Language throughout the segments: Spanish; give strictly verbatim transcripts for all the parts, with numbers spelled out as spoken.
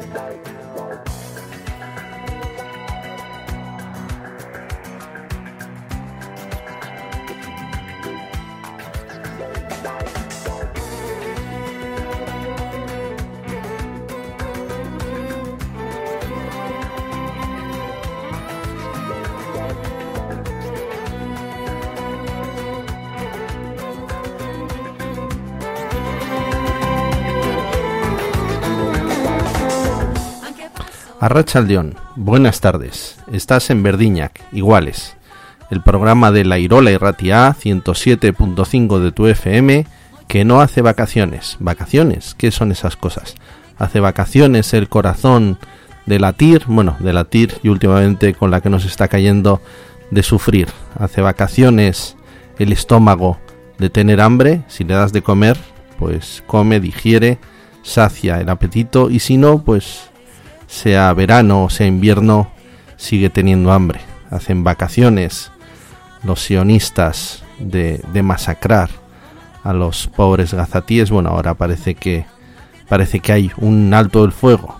Arratsaldeón, buenas tardes. Estás en Verdiñac, Iguales, el programa de la Irola y Ratia ciento siete punto cinco de tu F M, que no hace vacaciones. ¿Vacaciones? ¿Qué son esas cosas? Hace vacaciones el corazón de latir, bueno, de latir y últimamente con la que nos está cayendo de sufrir. Hace vacaciones el estómago de tener hambre. Si le das de comer, pues come, digiere, sacia el apetito, y si no, pues sea verano o sea invierno, sigue teniendo hambre. Hacen vacaciones los sionistas de, de masacrar a los pobres gazatíes. Bueno, ahora parece que parece que hay un alto del fuego.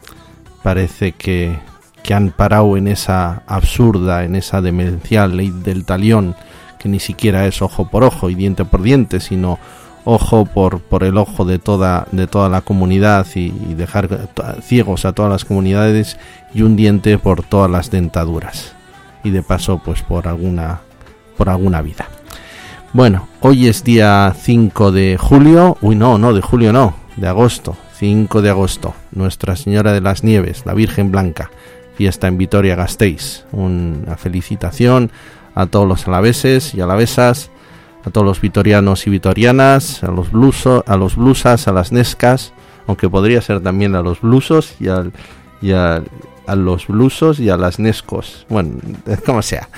Parece que, que han parado en esa absurda, en esa demencial ley del talión, que ni siquiera es ojo por ojo y diente por diente, sino ojo por, por el ojo de toda de toda la comunidad, y, y dejar ciegos a todas las comunidades, y un diente por todas las dentaduras, y de paso pues por alguna por alguna vida. Bueno, hoy es día cinco de julio, uy no, no, de julio no, de agosto, cinco de agosto, Nuestra Señora de las Nieves, la Virgen Blanca, fiesta en Vitoria-Gasteiz. Una felicitación a todos los alaveses y alavesas, a todos los vitorianos y vitorianas, a los blusos, a los blusas, a las nescas, aunque podría ser también a los blusos y, al, y a, a los blusos y a las nescos, bueno, como sea.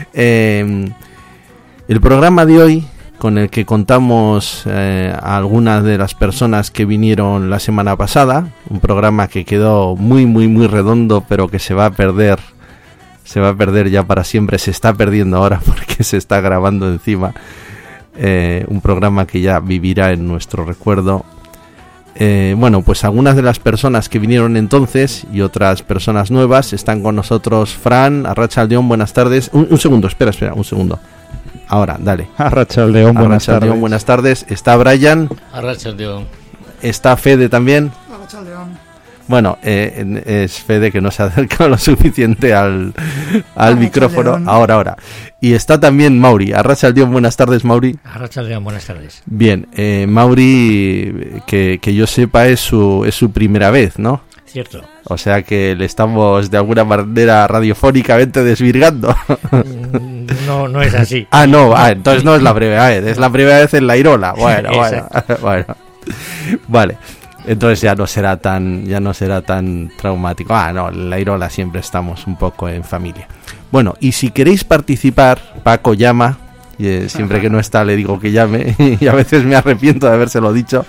Eh, el programa de hoy, con el que contamos eh, a algunas de las personas que vinieron la semana pasada, un programa que quedó muy, muy, muy redondo, pero que se va a perder, se va a perder ya para siempre, se está perdiendo ahora porque se está grabando encima. Eh, un programa que ya vivirá en nuestro recuerdo. Eh, bueno, pues algunas de las personas que vinieron entonces y otras personas nuevas están con nosotros. Fran, Arratsaldeón, buenas tardes. Un, un segundo, espera, espera, un segundo. Ahora, dale. Arratsaldeón, buenas tardes. Buenas tardes. Está Brian. Arratsaldeón. Está Fede también. Arratsaldeón. Bueno, eh, es Fede que no se ha acercado lo suficiente al, al micrófono. Ahora, ahora. Y está también Mauri. Arratsaldeón, buenas tardes, Mauri. Arratsaldeón, buenas tardes. Bien, eh, Mauri, que, que yo sepa, es su, es su primera vez, ¿no? Cierto. O sea que le estamos de alguna manera radiofónicamente desvirgando. No, no es así. Ah, no, ah, entonces no es la primera vez, es la primera vez en la Irola. Bueno, bueno, bueno. Vale. Entonces ya no será tan ya no será tan traumático. Ah, no, en la Irola siempre estamos un poco en familia. Bueno, y si queréis participar, Paco llama, y, eh, siempre que no está le digo que llame, y a veces me arrepiento de habérselo dicho.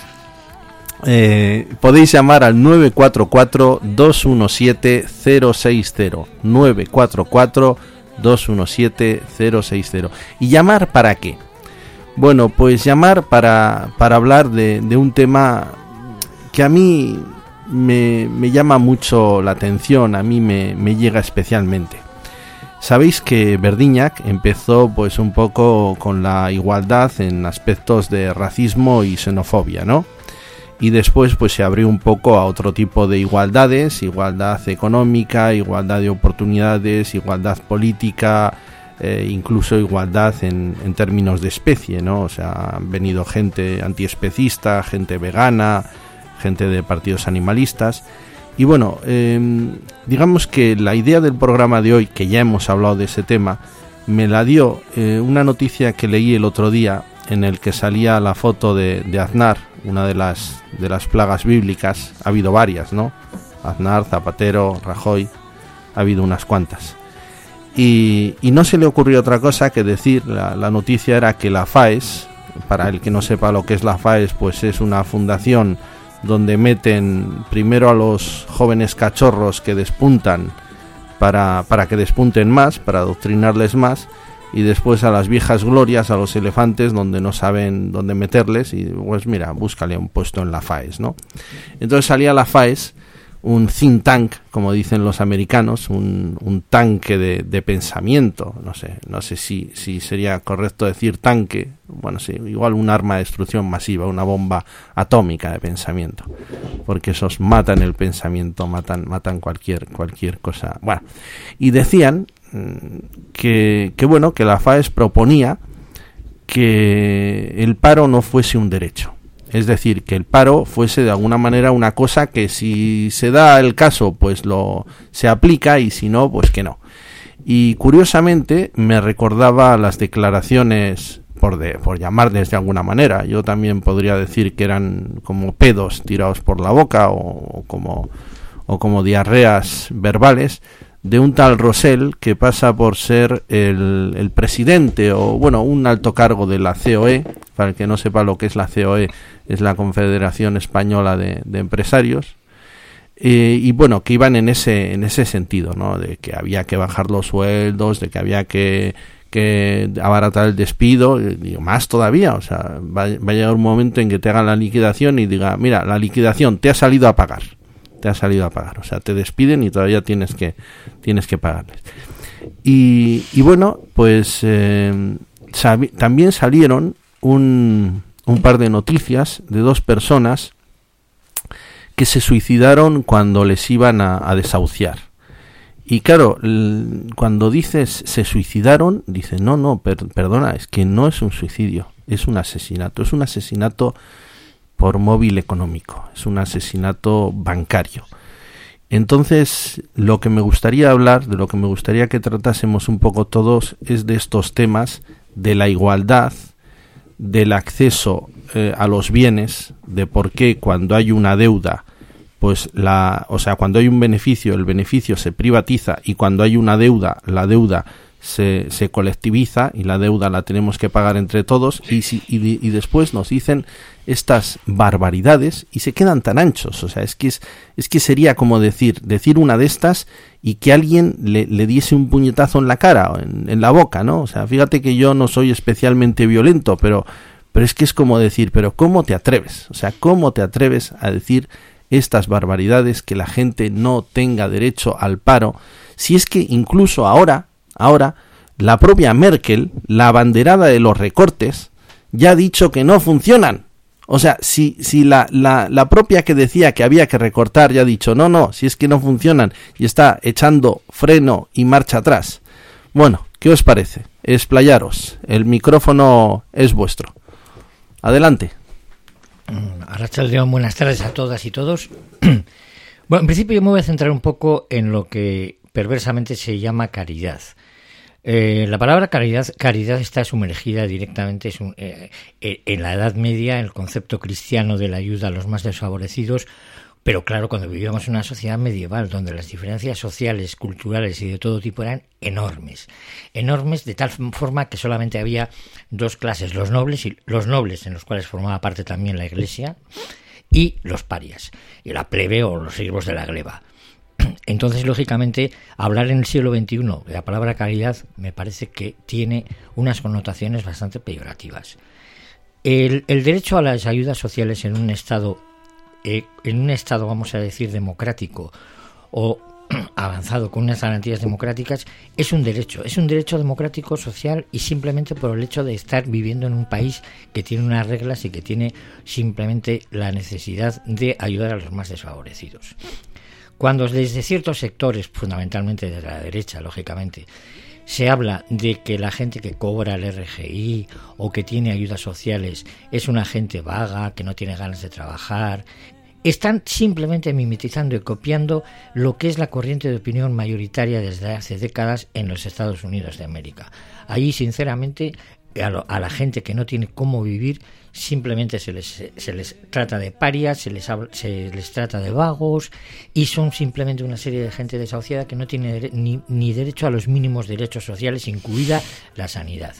Eh, podéis llamar al nueve cuatro cuatro, dos uno siete, cero seis cero, nueve cuatro cuatro, dos uno siete, cero seis cero. ¿Y llamar para qué? Bueno, pues llamar para, para hablar de, de un tema que a mí me, me llama mucho la atención, a mí me, me llega especialmente. Sabéis que Verdiñac empezó pues un poco con la igualdad en aspectos de racismo y xenofobia, ¿no? Y después pues se abrió un poco a otro tipo de igualdades, igualdad económica, igualdad de oportunidades, igualdad política, eh, incluso igualdad en, en términos de especie, ¿no? O sea, han venido gente antiespecista, gente vegana, gente de partidos animalistas. Y bueno, eh, digamos que la idea del programa de hoy, que ya hemos hablado de ese tema, me la dio eh, una noticia que leí el otro día, en el que salía la foto de, de Aznar, una de las de las plagas bíblicas. Ha habido varias, ¿no? Aznar, Zapatero, Rajoy, ha habido unas cuantas. Y, y no se le ocurrió otra cosa que decir, la, la noticia era que la FAES, para el que no sepa lo que es la FAES, pues es una fundación donde meten primero a los jóvenes cachorros que despuntan para, para que despunten más, para adoctrinarles más, y después a las viejas glorias, a los elefantes, donde no saben dónde meterles, y pues mira, búscale un puesto en la FAES, ¿no? Entonces salía la FAES un think tank, como dicen los americanos, un, un tanque de, de pensamiento, no sé, no sé si, si sería correcto decir tanque, bueno, sí, igual un arma de destrucción masiva, una bomba atómica de pensamiento, porque esos matan el pensamiento, matan, matan cualquier, cualquier cosa. Bueno, y decían que, que bueno, que la FAES proponía que el paro no fuese un derecho. Es decir, que el paro fuese de alguna manera una cosa que si se da el caso, pues lo se aplica, y si no, pues que no. Y curiosamente me recordaba las declaraciones, por de, por llamarles de alguna manera, yo también podría decir que eran como pedos tirados por la boca, o, o como o como diarreas verbales, de un tal Rosell, que pasa por ser el, el presidente, o bueno, un alto cargo de la C O E. Para el que no sepa lo que es la C O E, es la Confederación Española de, de Empresarios, eh, y bueno, que iban en ese en ese sentido, ¿no? De que había que bajar los sueldos, de que había que, que abaratar el despido, y digo, más todavía, o sea, va, va a llegar un momento en que te hagan la liquidación y diga, mira, la liquidación te ha salido a pagar, te ha salido a pagar, o sea, te despiden y todavía tienes que tienes que pagarles. Y, y bueno, pues eh, sabi- también salieron Un, un par de noticias de dos personas que se suicidaron cuando les iban a, a desahuciar. Y claro, l- cuando dices se suicidaron, dicen no, no, per- perdona, es que no es un suicidio, es un asesinato, es un asesinato por móvil económico, es un asesinato bancario. Entonces, lo que me gustaría hablar, de lo que me gustaría que tratásemos un poco todos, es de estos temas de la igualdad, del acceso eh, a los bienes, de por qué cuando hay una deuda, pues la, o sea, cuando hay un beneficio, el beneficio se privatiza, y cuando hay una deuda, la deuda se, se colectiviza, y la deuda la tenemos que pagar entre todos, y, si, y, y después nos dicen estas barbaridades y se quedan tan anchos. O sea, es que es, es que sería como decir, decir una de estas y que alguien le, le diese un puñetazo en la cara o en, en la boca, ¿no? O sea, fíjate que yo no soy especialmente violento, pero, pero es que es como decir, pero ¿cómo te atreves? O sea, ¿cómo te atreves a decir estas barbaridades, que la gente no tenga derecho al paro? Si es que incluso ahora, ahora, la propia Merkel, la abanderada de los recortes, ya ha dicho que no funcionan. O sea, si, si la, la, la propia que decía que había que recortar ya ha dicho, no, no, si es que no funcionan, y está echando freno y marcha atrás. Bueno, ¿qué os parece? Explayaros, el micrófono es vuestro. Adelante. Arratsaldeon, buenas tardes a todas y todos. Bueno, en principio yo me voy a centrar un poco en lo que perversamente se llama caridad. Eh, la palabra caridad, caridad está sumergida directamente es un, eh, en la Edad Media, el concepto cristiano de la ayuda a los más desfavorecidos, pero claro, cuando vivíamos en una sociedad medieval donde las diferencias sociales, culturales y de todo tipo eran enormes, enormes de tal forma que solamente había dos clases, los nobles y los nobles, en los cuales formaba parte también la Iglesia, y los parias, y la plebe o los siervos de la gleba. Entonces, lógicamente, hablar en el siglo veintiuno de la palabra caridad me parece que tiene unas connotaciones bastante peyorativas. El, el derecho a las ayudas sociales en un estado, eh, en un estado, vamos a decir, democrático o avanzado con unas garantías democráticas, es un derecho, es un derecho democrático social, y simplemente por el hecho de estar viviendo en un país que tiene unas reglas y que tiene simplemente la necesidad de ayudar a los más desfavorecidos. Cuando desde ciertos sectores, fundamentalmente de la derecha, lógicamente, se habla de que la gente que cobra el R G I o que tiene ayudas sociales es una gente vaga, que no tiene ganas de trabajar, están simplemente mimetizando y copiando lo que es la corriente de opinión mayoritaria desde hace décadas en los Estados Unidos de América. Allí, sinceramente, a, lo, a la gente que no tiene cómo vivir, simplemente se les, se les trata de parias, se les, habla, se les trata de vagos, y son simplemente una serie de gente desahuciada que no tiene ni, ni derecho a los mínimos derechos sociales, incluida la sanidad.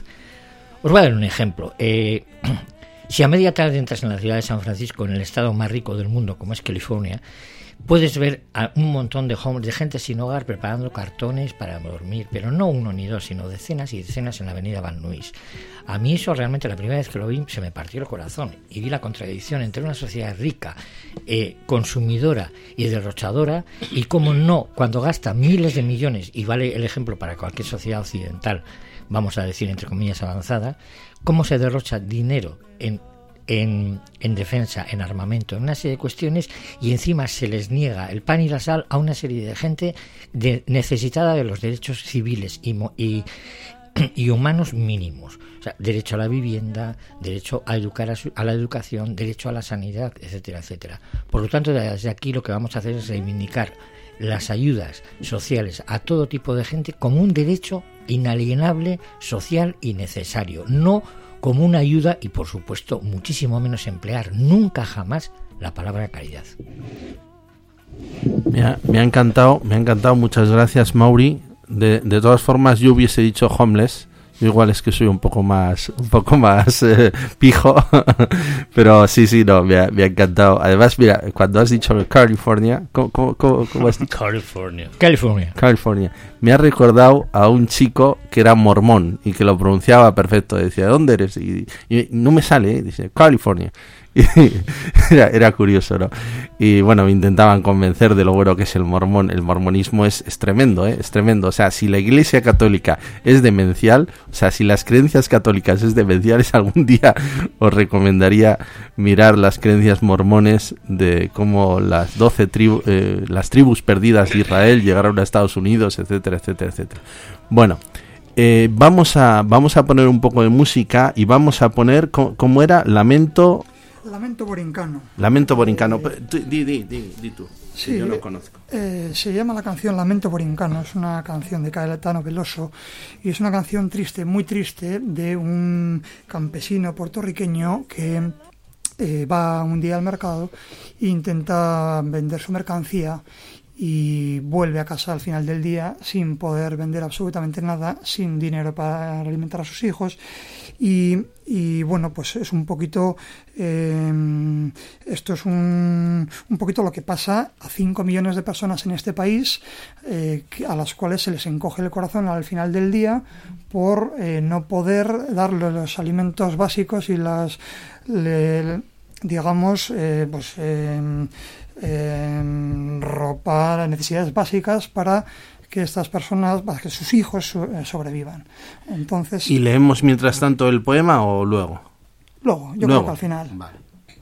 Os voy a dar un ejemplo. Eh, si a media tarde entras en la ciudad de San Francisco, en el estado más rico del mundo, como es California, puedes ver a un montón de, home, de gente sin hogar preparando cartones para dormir, pero no uno ni dos, sino decenas y decenas en la avenida Van Nuys. A mí eso realmente, la primera vez que lo vi, se me partió el corazón y vi la contradicción entre una sociedad rica, eh, consumidora y derrochadora, y cómo no, cuando gasta miles de millones, y vale el ejemplo para cualquier sociedad occidental, vamos a decir entre comillas avanzada, cómo se derrocha dinero en En, en defensa, en armamento, en una serie de cuestiones, y encima se les niega el pan y la sal a una serie de gente de, necesitada de los derechos civiles y, y, y humanos mínimos. O sea, derecho a la vivienda, derecho a educar a, su, a la educación, derecho a la sanidad, etcétera, etcétera. Por lo tanto, desde aquí lo que vamos a hacer es reivindicar las ayudas sociales a todo tipo de gente como un derecho inalienable, social y necesario, no como una ayuda, y por supuesto muchísimo menos emplear nunca jamás la palabra caridad. Me ha, me ha encantado, me ha encantado, muchas gracias, Mauri. De, de todas formas, yo hubiese dicho homeless. Yo igual es que soy un poco más, un poco más eh, pijo, pero sí, sí, no, me ha, me ha encantado. Además, mira, cuando has dicho California, ¿cómo, cómo, cómo, cómo has dicho? California. California. California. Me ha recordado a un chico que era mormón y que lo pronunciaba perfecto. Decía, ¿dónde eres? Y, y no me sale, ¿eh? Dice, California. Y era, era curioso, ¿no? Y bueno, me intentaban convencer de lo bueno que es el mormón. El mormonismo es, es tremendo, ¿eh? Es tremendo. O sea, si la Iglesia Católica es demencial, o sea, si las creencias católicas es demenciales, algún día os recomendaría mirar las creencias mormones de cómo las doce tribus, eh, las tribus perdidas de Israel llegaron a Estados Unidos, etcétera, etcétera, etcétera. Bueno, eh, vamos a vamos a poner un poco de música y vamos a poner, ¿cómo era? Lamento... Lamento Borincano. Lamento Borincano. Eh, di, di, di, di tú. Sí, yo no conozco. Eh, se llama la canción Lamento Borincano. Es una canción de Caetano Veloso y es una canción triste, muy triste, de un campesino puertorriqueño que eh, va un día al mercado e intenta vender su mercancía y vuelve a casa al final del día sin poder vender absolutamente nada, sin dinero para alimentar a sus hijos. Y, y bueno, pues es un poquito, eh, esto es un, un poquito lo que pasa a cinco millones de personas en este país, eh, a las cuales se les encoge el corazón al final del día por eh, no poder darle los alimentos básicos y las, le, digamos, eh, pues... Eh, Eh, ropa, necesidades básicas para que estas personas, para que sus hijos sobrevivan. Entonces, ¿y leemos mientras tanto el poema o luego? Luego, yo luego. creo que al final. Vale.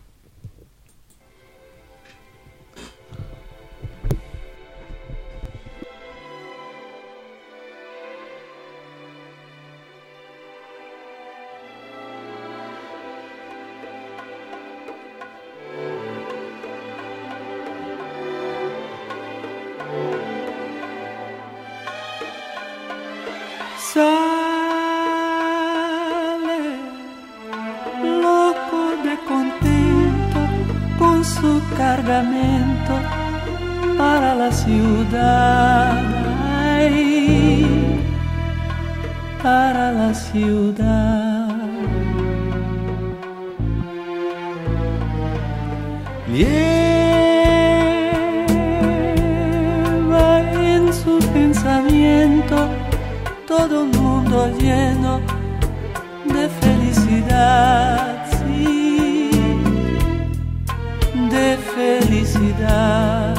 Sale loco de contento con su cargamento para la ciudad, ay, para la ciudad. Lleva en su pensamiento todo un mundo lleno de felicidad, sí, de felicidad.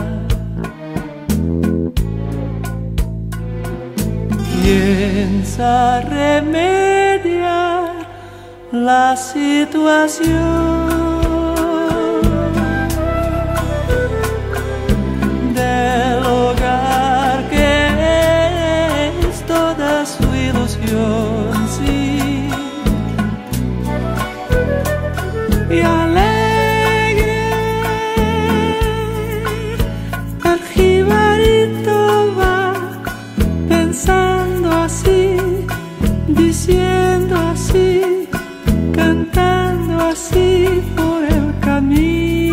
Piensa remediar la situación del hogar que es toda su ilusión, sí, y alegre el jibarito va pensando así, diciendo así, cantando así por el camino.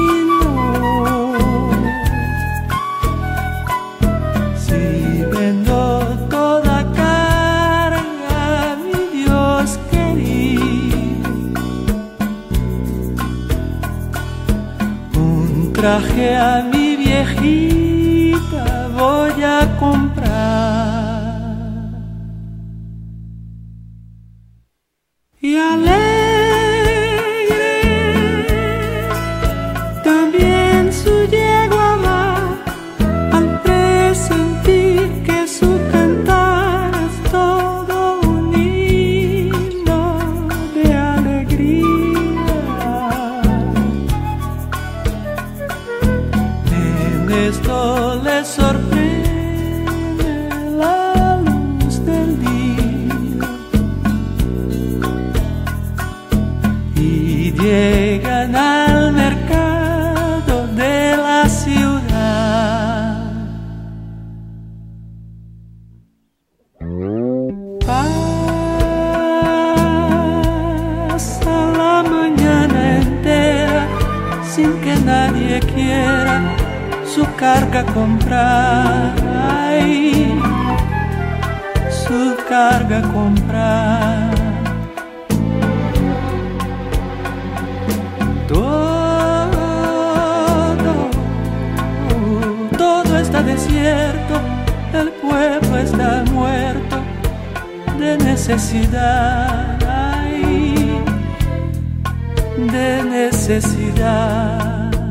Si vendo toda carga, mi Dios querido, un traje a mi vieja viejita voy a comprar. Y alegre también su yegua va al presentir que su cantar es todo un himno de alegría. En esto le sorprende la luz del día y llegan al mercado de la ciudad. Pasa la mañana entera sin que nadie quiera su carga comprar, ay, su carga comprar. Todo, todo está desierto, el pueblo está muerto de necesidad, ay, de necesidad.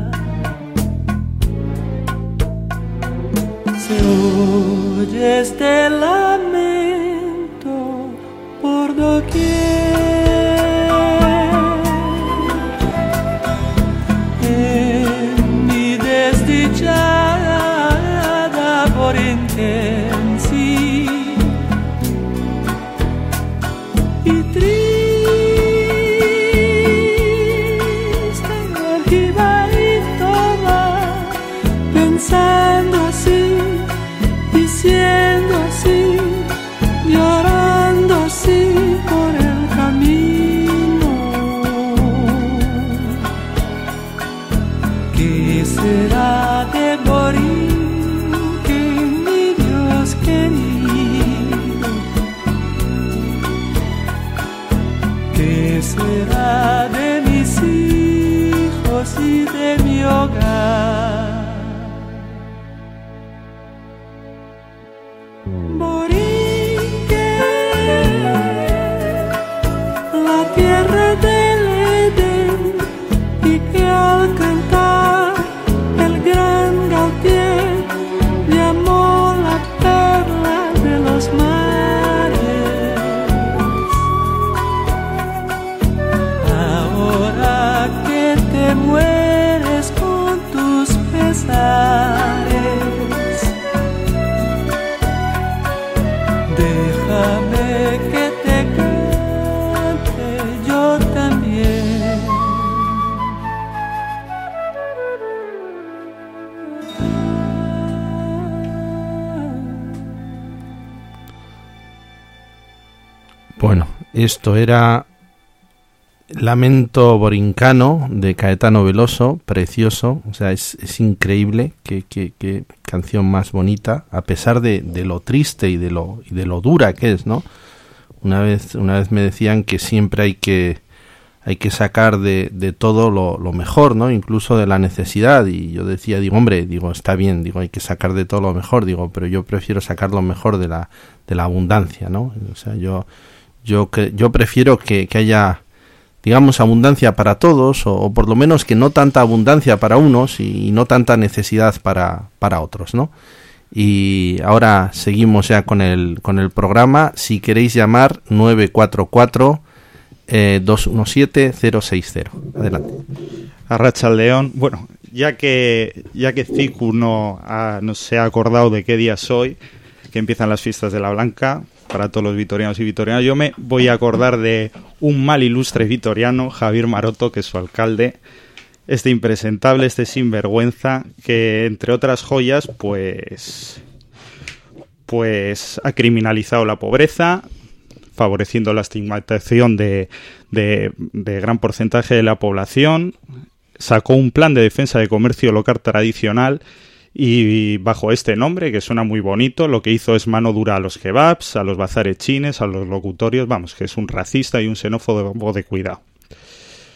Se oye este lamento por doquier. En mi desdichada Borinquense y triste el jibarito va pensando así, diciendo así, llorando así por el camino. ¿Qué será de Borinquen, mi Dios querido? ¿Qué será de mis hijos y de mi hogar? La tierra del Edén, y que al cantar el gran Gautier llamó la perla de los mares. Ahora que te mueres con tus pesares, déjame que te cante yo también. Bueno, esto era Lamento Borincano de Caetano Veloso, precioso, o sea, es, es increíble, qué, qué, qué canción más bonita, a pesar de, de lo triste y de lo, y de lo dura que es, ¿no? Una vez, una vez me decían que siempre hay que, hay que sacar de, de todo lo, lo mejor, ¿no? Incluso de la necesidad, y yo decía, digo, hombre, digo, está bien, digo, hay que sacar de todo lo mejor, digo, pero yo prefiero sacar lo mejor de la, de la abundancia, ¿no? O sea, yo, yo, yo prefiero que, que haya, digamos, abundancia para todos, o, o por lo menos que no tanta abundancia para unos y, y no tanta necesidad para, para otros, ¿no? Y ahora seguimos ya con el, con el programa. Si queréis llamar, nueve cuatro cuatro, dos uno siete, cero seis cero. Adelante. Arratsaldeon. Bueno, ya que ya que Cicu no, ha, no se ha acordado de qué día es hoy, que empiezan las fiestas de la Blanca, para todos los vitorianos y vitorianas, yo me voy a acordar de un mal ilustre vitoriano, Javier Maroto, que es su alcalde, este impresentable, este sinvergüenza, que entre otras joyas, pues, pues ha criminalizado la pobreza, favoreciendo la estigmatización de, de, de gran porcentaje de la población, sacó un plan de defensa de comercio local tradicional. Y bajo este nombre, que suena muy bonito, lo que hizo es mano dura a los kebabs, a los bazares chines, a los locutorios, vamos, que es un racista y un xenófobo de cuidado.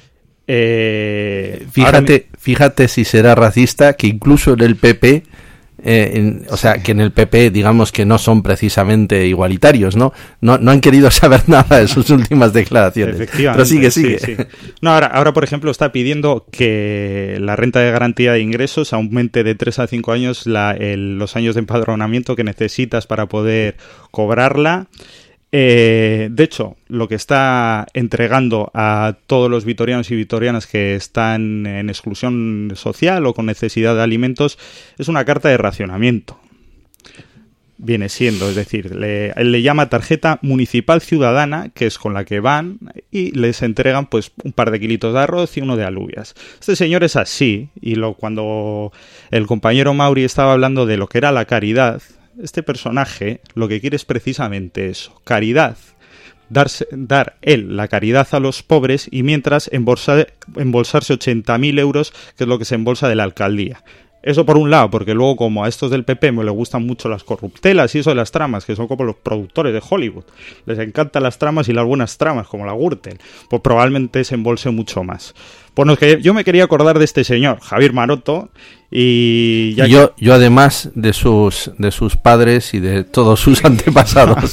Eh, fíjate, me... fíjate si será racista que incluso en el P P, eh, en, o sea, que en el P P digamos que no son precisamente igualitarios, ¿no? No, no han querido saber nada de sus últimas declaraciones. Efectivamente. Pero sigue, sigue. Sí, sí. No, ahora, ahora, por ejemplo, está pidiendo que la renta de garantía de ingresos aumente de tres a cinco años la, el, los años de empadronamiento que necesitas para poder cobrarla. Eh, de hecho, lo que está entregando a todos los vitorianos y vitorianas que están en exclusión social o con necesidad de alimentos es una carta de racionamiento. Viene siendo, es decir, le, le llama tarjeta municipal ciudadana, que es con la que van y les entregan pues un par de kilitos de arroz y uno de alubias. Este señor es así, y lo, cuando el compañero Mauri estaba hablando de lo que era la caridad, este personaje lo que quiere es precisamente eso, caridad, darse, dar él la caridad a los pobres y mientras embolsar, embolsarse ochenta mil euros, que es lo que se embolsa de la alcaldía. Eso por un lado, porque luego como a estos del P P me le gustan mucho las corruptelas y eso de las tramas, que son como los productores de Hollywood, les encantan las tramas y las buenas tramas, como la Gürtel, pues probablemente se embolse mucho más. Pues no, que yo me quería acordar de este señor, Javier Maroto, y ya y yo, que... yo además de sus de sus padres y de todos sus antepasados.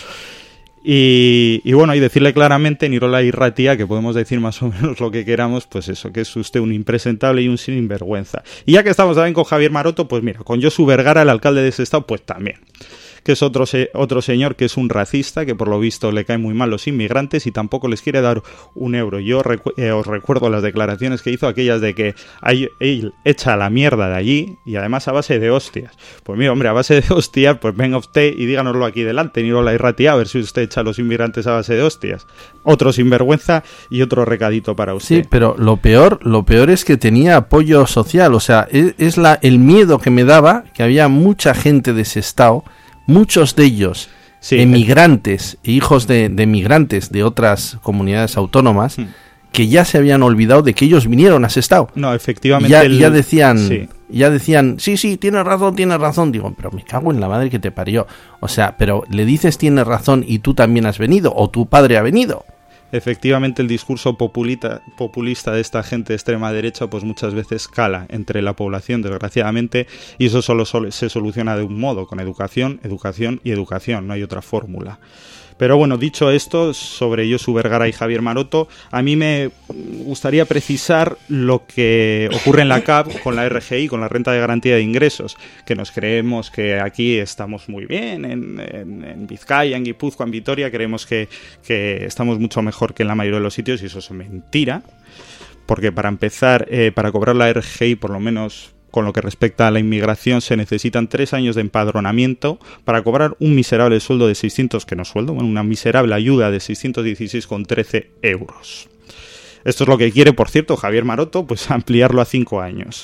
Y, y bueno, y decirle claramente, Nirola Irratia, que podemos decir más o menos lo que queramos, pues eso, que es usted un impresentable y un sinvergüenza. Y ya que estamos también con Javier Maroto, pues mira, con Josu Vergara, el alcalde de Sestao, pues también. Que es otro, se, otro señor que es un racista, que por lo visto le caen muy mal los inmigrantes y tampoco les quiere dar un euro. Yo recu- eh, os recuerdo las declaraciones que hizo, aquellas de que hay, él echa la mierda de allí y además a base de hostias. Pues mira, hombre, a base de hostias, pues venga usted y díganoslo aquí delante, Nirola Irratia, a ver si usted echa a los inmigrantes a base de hostias. Otro sinvergüenza y otro recadito para usted. Sí, pero lo peor, lo peor es que tenía apoyo social, o sea, es, es la, el miedo que me daba, que había mucha gente de Sestao, muchos de ellos sí, emigrantes e hijos de, de emigrantes de otras comunidades autónomas hmm. que ya se habían olvidado de que ellos vinieron a Sestao. No, efectivamente. Ya, el... ya decían, sí. ya decían, sí, sí, tienes razón, tienes razón. Digo, pero me cago en la madre que te parió. O sea, pero le dices tienes razón y tú también has venido o tu padre ha venido. Efectivamente, el discurso populista, populista de esta gente de extrema derecha pues muchas veces cala entre la población, desgraciadamente, y eso solo se soluciona de un modo, con educación, educación y educación, no hay otra fórmula. Pero bueno, dicho esto, sobre Josu Vergara y Javier Maroto, a mí me gustaría precisar lo que ocurre en la C A P con la R G I, con la renta de garantía de ingresos, que nos creemos que aquí estamos muy bien, en, en, en Vizcaya, en Guipúzcoa, en Vitoria, creemos que, que estamos mucho mejor que en la mayoría de los sitios y eso es mentira, porque para empezar, eh, para cobrar la R G I, por lo menos con lo que respecta a la inmigración, se necesitan tres años de empadronamiento para cobrar un miserable sueldo de seiscientos, que no sueldo, bueno, una miserable ayuda de seiscientos dieciséis con trece euros. Esto es lo que quiere, por cierto, Javier Maroto, pues ampliarlo a cinco años.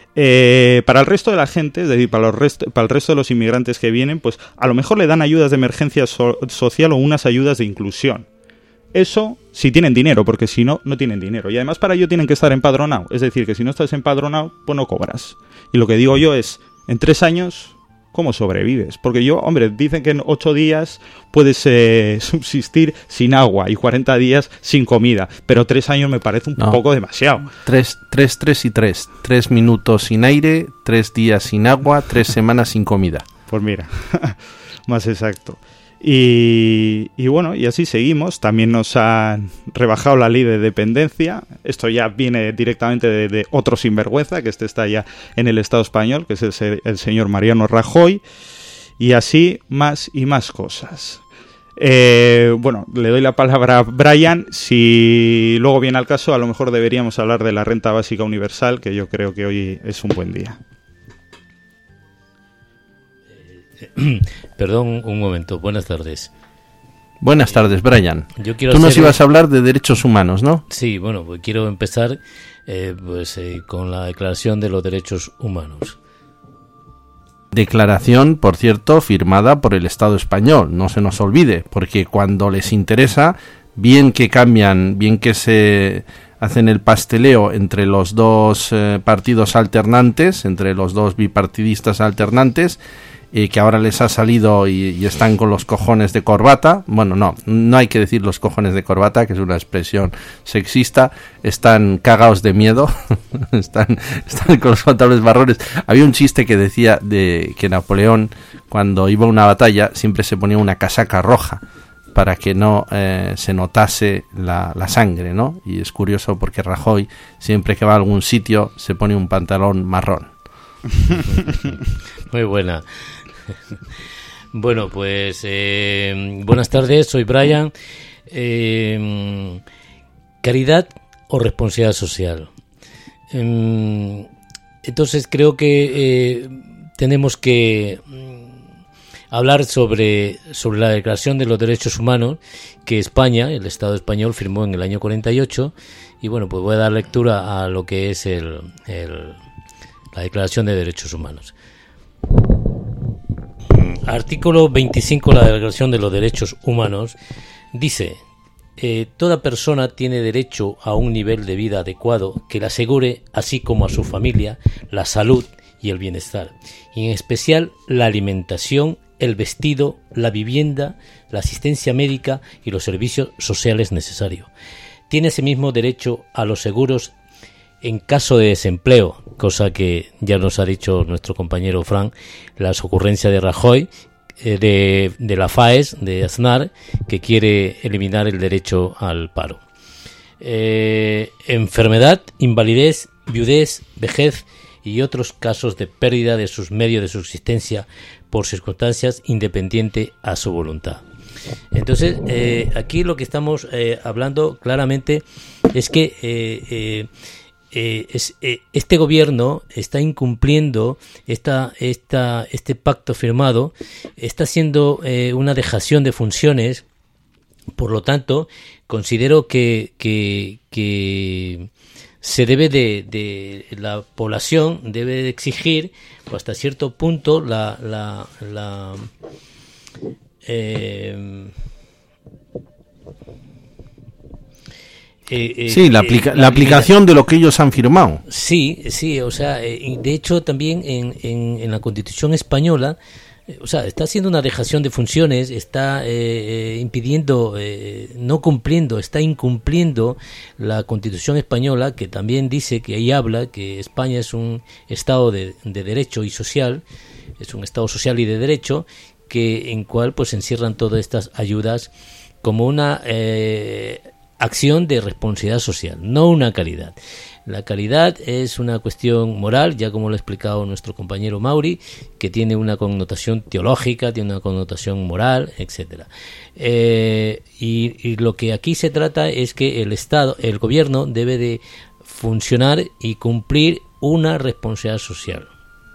Eh, para el resto de la gente, es decir, para, los rest- para el resto de los inmigrantes que vienen, pues a lo mejor le dan ayudas de emergencia so- social o unas ayudas de inclusión. Eso si tienen dinero, porque si no, no tienen dinero. Y además para ello tienen que estar empadronados. Es decir, que si no estás empadronado, pues no cobras. Y lo que digo yo es, en tres años, ¿cómo sobrevives? Porque yo, hombre, dicen que en ocho días puedes eh, subsistir sin agua y cuarenta días sin comida. Pero tres años me parece un no. poco demasiado. Tres, tres, tres y tres. Tres minutos sin aire, tres días sin agua, tres semanas sin comida. Pues mira, más exacto. Y, y bueno, y así seguimos. También nos han rebajado la ley de dependencia. Esto ya viene directamente de, de otro sinvergüenza, que este está ya en el Estado español, que es el, el señor Mariano Rajoy. Y así más y más cosas. Eh, bueno, le doy la palabra a Brian. Si luego viene al caso, a lo mejor deberíamos hablar de la renta básica universal, que yo creo que hoy es un buen día. Perdón, un momento. Buenas tardes. Buenas tardes, Brian. Yo quiero Tú nos hacer... ibas a hablar de derechos humanos, ¿no? Sí, bueno, pues quiero empezar eh, pues, eh, con la Declaración de los Derechos Humanos. Declaración, por cierto, firmada por el Estado español, no se nos olvide, porque cuando les interesa, bien que cambian, bien que se hacen el pasteleo entre los dos eh, partidos alternantes, entre los dos bipartidistas alternantes, y que ahora les ha salido y, y están con los cojones de corbata. Bueno, no, no hay que decir los cojones de corbata, que es una expresión sexista. Están cagados de miedo, están, están con los pantalones marrones. Había un chiste que decía de que Napoleón, cuando iba a una batalla, siempre se ponía una casaca roja para que no eh, se notase la, la sangre, ¿no? Y es curioso porque Rajoy, siempre que va a algún sitio, se pone un pantalón marrón. Muy buena. Bueno, pues eh, buenas tardes, soy Brian. Eh, ¿Caridad o responsabilidad social? Eh, entonces creo que eh, tenemos que hablar sobre, sobre la Declaración de los Derechos Humanos que España, el Estado español, firmó en el año cuarenta y ocho. Y bueno, pues voy a dar lectura a lo que es el, el, la Declaración de Derechos Humanos. Artículo veinticinco de la Declaración de los Derechos Humanos dice: eh, toda persona tiene derecho a un nivel de vida adecuado que le asegure, así como a su familia, la salud y el bienestar, y en especial la alimentación, el vestido, la vivienda, la asistencia médica y los servicios sociales necesarios. Tiene asimismo derecho a los seguros en caso de desempleo, cosa que ya nos ha dicho nuestro compañero Fran, las ocurrencias de Rajoy, eh, de, de la FAES, de Aznar, que quiere eliminar el derecho al paro. Eh, enfermedad, invalidez, viudez, vejez y otros casos de pérdida de sus medios de subsistencia por circunstancias independientes a su voluntad. Entonces, eh, aquí lo que estamos eh, hablando claramente es que eh, eh, eh, es, eh, este gobierno está incumpliendo esta, esta, este pacto firmado, está haciendo eh, una dejación de funciones. Por lo tanto, considero que, que, que se debe de, de la población debe de exigir, pues hasta cierto punto, la, la, la eh, Eh, eh, sí, la, aplica- eh, la, la aplicación de lo que ellos han firmado. Sí, sí, o sea, eh, de hecho también en, en, en la Constitución española, eh, o sea, está haciendo una dejación de funciones, está eh, impidiendo, eh, no cumpliendo, está incumpliendo la Constitución española, que también dice, que ahí habla que España es un Estado de, de derecho y social, es un Estado social y de derecho, que en cual pues encierran todas estas ayudas como una eh, acción de responsabilidad social, no una caridad. La caridad es una cuestión moral, ya como lo ha explicado nuestro compañero Mauri, que tiene una connotación teológica, tiene una connotación moral, etcétera. Eh, y, y lo que aquí se trata es que el Estado, el gobierno debe de funcionar y cumplir una responsabilidad social.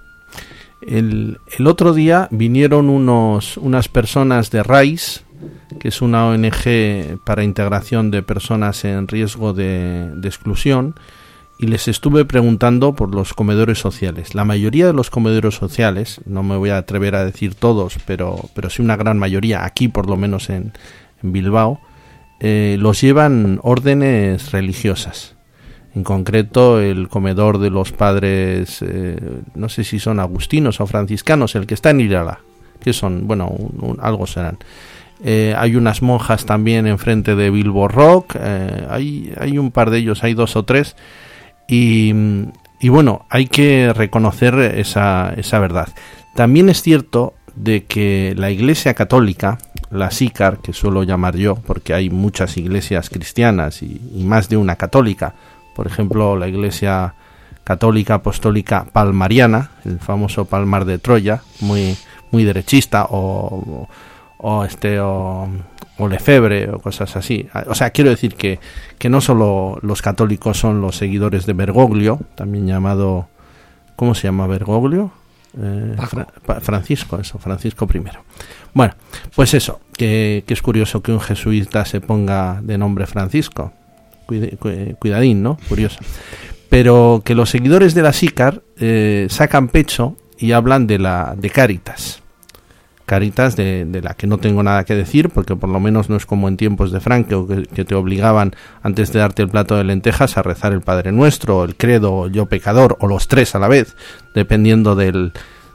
El, el otro día vinieron unos unas personas de RAIS, que es una O N G para integración de personas en riesgo de, de exclusión, y les estuve preguntando por los comedores sociales. La mayoría de los comedores sociales, no me voy a atrever a decir todos, pero, pero sí una gran mayoría, aquí por lo menos en, en Bilbao, eh, los llevan órdenes religiosas. En concreto, el comedor de los padres, eh, no sé si son agustinos o franciscanos, el que está en Irala, que son, bueno, un, un, algo serán. Eh, hay unas monjas también enfrente de Bilbo Rock, eh, hay, hay un par de ellos, hay dos o tres, y, y bueno, hay que reconocer esa, esa verdad. También es cierto de que la Iglesia Católica, la SICAR, que suelo llamar yo, porque hay muchas iglesias cristianas y, y más de una católica, por ejemplo, la Iglesia Católica Apostólica Palmariana, el famoso Palmar de Troya, muy, muy derechista, o, o este o, o Lefebvre o cosas así. O sea, quiero decir que, que no solo los católicos son los seguidores de Bergoglio, también llamado, ¿cómo se llama Bergoglio? Eh, Fra- Francisco, eso, Francisco primero. Bueno, pues eso, que, que es curioso que un jesuita se ponga de nombre Francisco. Cuidadín, ¿no? Curioso. Pero que los seguidores de la SICAR eh, sacan pecho y hablan de la de Cáritas. Cáritas de, de la que no tengo nada que decir, porque por lo menos no es como en tiempos de Franco, que, que te obligaban antes de darte el plato de lentejas a rezar el Padre Nuestro, el Credo, el Yo Pecador, o los tres a la vez, dependiendo del,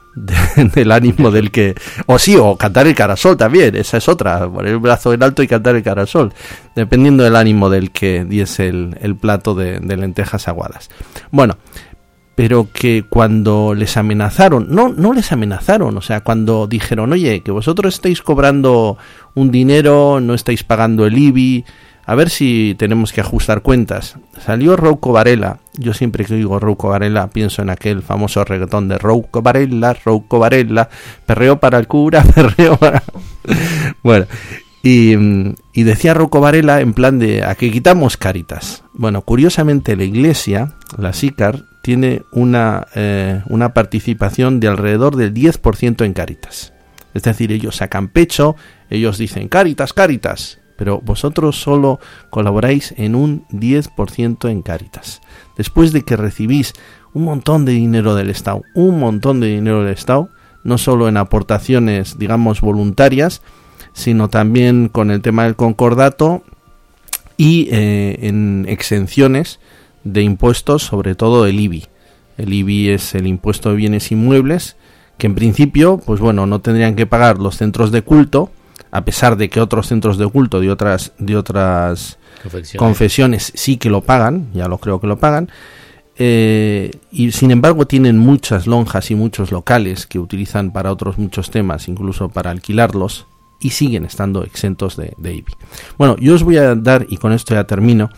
de, del ánimo del que... O sí, o cantar el carasol también, esa es otra, poner el brazo en alto y cantar el carasol, dependiendo del ánimo del que diese el, el plato de, de lentejas aguadas. Bueno, pero que cuando les amenazaron, no, no les amenazaron, o sea, cuando dijeron, oye, que vosotros estáis cobrando un dinero, no estáis pagando el I B I, a ver si tenemos que ajustar cuentas. Salió Rouco Varela. Yo siempre que digo Rouco Varela pienso en aquel famoso reggaetón de Rouco Varela, Rouco Varela, perreo para el cura, perreo para... Bueno, y, y decía Rouco Varela en plan de ¿a qué quitamos Cáritas? Bueno, curiosamente la iglesia, la SICAR, tiene una, eh, una participación de alrededor del diez por ciento en Cáritas. Es decir, ellos sacan pecho, ellos dicen Cáritas, Cáritas, pero vosotros solo colaboráis en un diez por ciento en Cáritas. Después de que recibís un montón de dinero del Estado, un montón de dinero del Estado, no solo en aportaciones, digamos, voluntarias, sino también con el tema del concordato y eh, en exenciones de impuestos, sobre todo el I B I. El I B I es el impuesto de bienes inmuebles, que en principio, pues bueno, no tendrían que pagar los centros de culto, a pesar de que otros centros de culto de otras de otras confesiones, confesiones sí que lo pagan, ya lo creo que lo pagan, eh, y sin embargo tienen muchas lonjas y muchos locales que utilizan para otros muchos temas, incluso para alquilarlos, y siguen estando exentos de, de I B I. Bueno, yo os voy a dar, y con esto ya termino,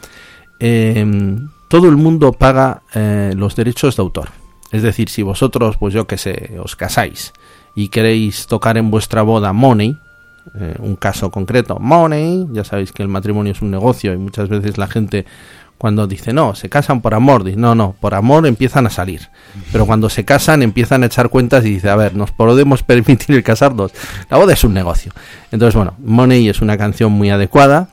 eh, todo el mundo paga eh, los derechos de autor. Es decir, si vosotros, pues yo que sé, os casáis y queréis tocar en vuestra boda Money, Eh, un caso concreto, Money, ya sabéis que el matrimonio es un negocio y muchas veces la gente cuando dice no, se casan por amor, dice no, no, por amor empiezan a salir, pero cuando se casan empiezan a echar cuentas y dice, a ver, ¿nos podemos permitir el casarnos? La boda es un negocio. Entonces, bueno, Money es una canción muy adecuada.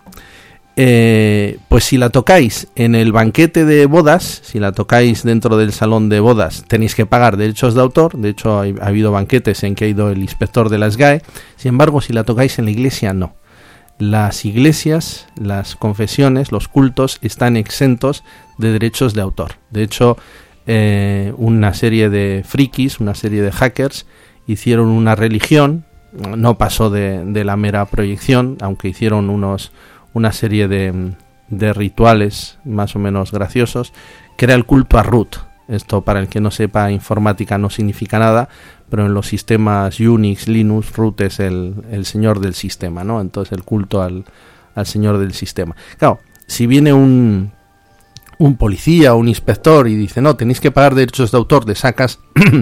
Eh, pues si la tocáis en el banquete de bodas, si la tocáis dentro del salón de bodas, tenéis que pagar derechos de autor. De hecho, ha, ha habido banquetes en que ha ido el inspector de la S G A E. Sin embargo, si la tocáis en la iglesia, no. Las iglesias, las confesiones, los cultos están exentos de derechos de autor. De hecho, eh, una serie de frikis, una serie de hackers, hicieron una religión, no pasó de, de la mera proyección, aunque hicieron unos... una serie de, de rituales más o menos graciosos, que era el culto a root. Esto, para el que no sepa informática, no significa nada, pero en los sistemas Unix, Linux, root es el, el señor del sistema, ¿no? Entonces el culto al, al señor del sistema. Claro, si viene un, un policía o un inspector y dice, no, tenéis que pagar derechos de autor, le sacas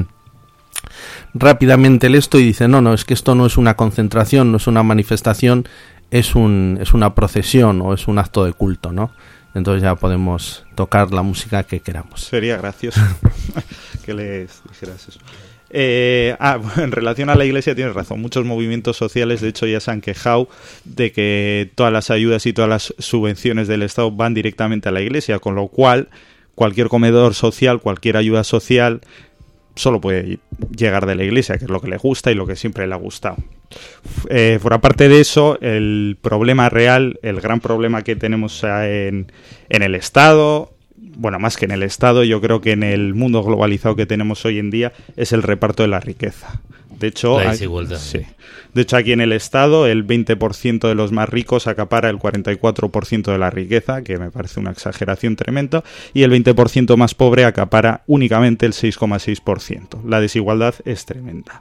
rápidamente el esto y dice, no, no, es que esto no es una concentración, no es una manifestación, es un es una procesión o es un acto de culto, ¿no? Entonces ya podemos tocar la música que queramos. Sería gracioso que les dijeras eso. Eh, ah, bueno, en relación a la iglesia tienes razón. Muchos movimientos sociales, de hecho, ya se han quejado de que todas las ayudas y todas las subvenciones del Estado van directamente a la iglesia, con lo cual cualquier comedor social, cualquier ayuda social solo puede llegar de la iglesia, que es lo que le gusta y lo que siempre le ha gustado. Eh, por aparte de eso, el problema real, el gran problema que tenemos en, en el Estado, bueno, más que en el Estado, yo creo que en el mundo globalizado que tenemos hoy en día, es el reparto de la riqueza. De hecho, la desigualdad. Sí. De hecho, aquí en el Estado, el veinte por ciento de los más ricos acapara el cuarenta y cuatro por ciento de la riqueza, que me parece una exageración tremenda, y el veinte por ciento más pobre acapara únicamente el seis coma seis por ciento. La desigualdad es tremenda.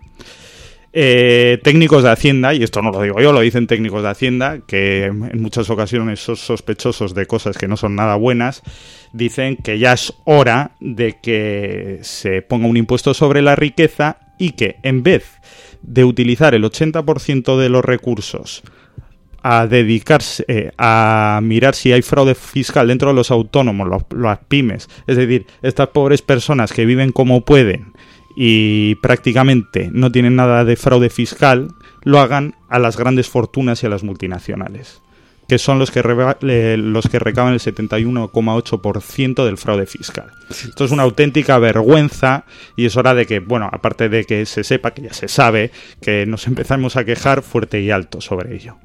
Eh, técnicos de Hacienda, y esto no lo digo yo, lo dicen técnicos de Hacienda, que en muchas ocasiones son sospechosos de cosas que no son nada buenas, dicen que ya es hora de que se ponga un impuesto sobre la riqueza y que en vez de utilizar el ochenta por ciento de los recursos a dedicarse eh, a mirar si hay fraude fiscal dentro de los autónomos, los, las pymes, es decir, estas pobres personas que viven como pueden y prácticamente no tienen nada de fraude fiscal, lo hagan a las grandes fortunas y a las multinacionales, que son los que, reba- eh, los que recaban el setenta y uno coma ocho por ciento del fraude fiscal. Esto es una auténtica vergüenza y es hora de que, bueno, aparte de que se sepa, que ya se sabe, que nos empezamos a quejar fuerte y alto sobre ello.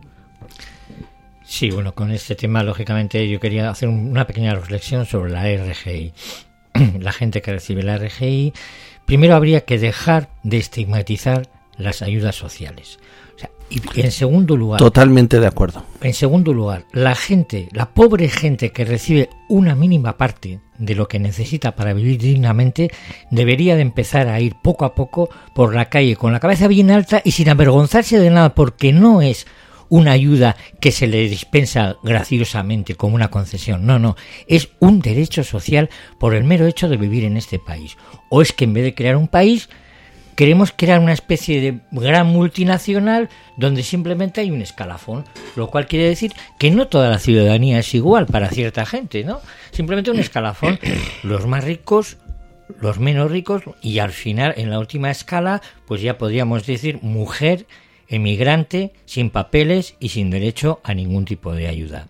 Sí, bueno, con este tema, lógicamente, yo quería hacer una pequeña reflexión sobre la R G I. la gente que recibe la R G I, primero habría que dejar de estigmatizar las ayudas sociales. O sea, y en segundo lugar... Totalmente de acuerdo. En segundo lugar, la gente, la pobre gente que recibe una mínima parte de lo que necesita para vivir dignamente, debería de empezar a ir poco a poco por la calle con la cabeza bien alta y sin avergonzarse de nada, porque no es una ayuda que se le dispensa graciosamente como una concesión. No, no, es un derecho social por el mero hecho de vivir en este país. O es que en vez de crear un país, queremos crear una especie de gran multinacional donde simplemente hay un escalafón, lo cual quiere decir que no toda la ciudadanía es igual para cierta gente, ¿no? Simplemente un escalafón, los más ricos, los menos ricos, y al final, en la última escala, pues ya podríamos decir mujer, emigrante, sin papeles y sin derecho a ningún tipo de ayuda.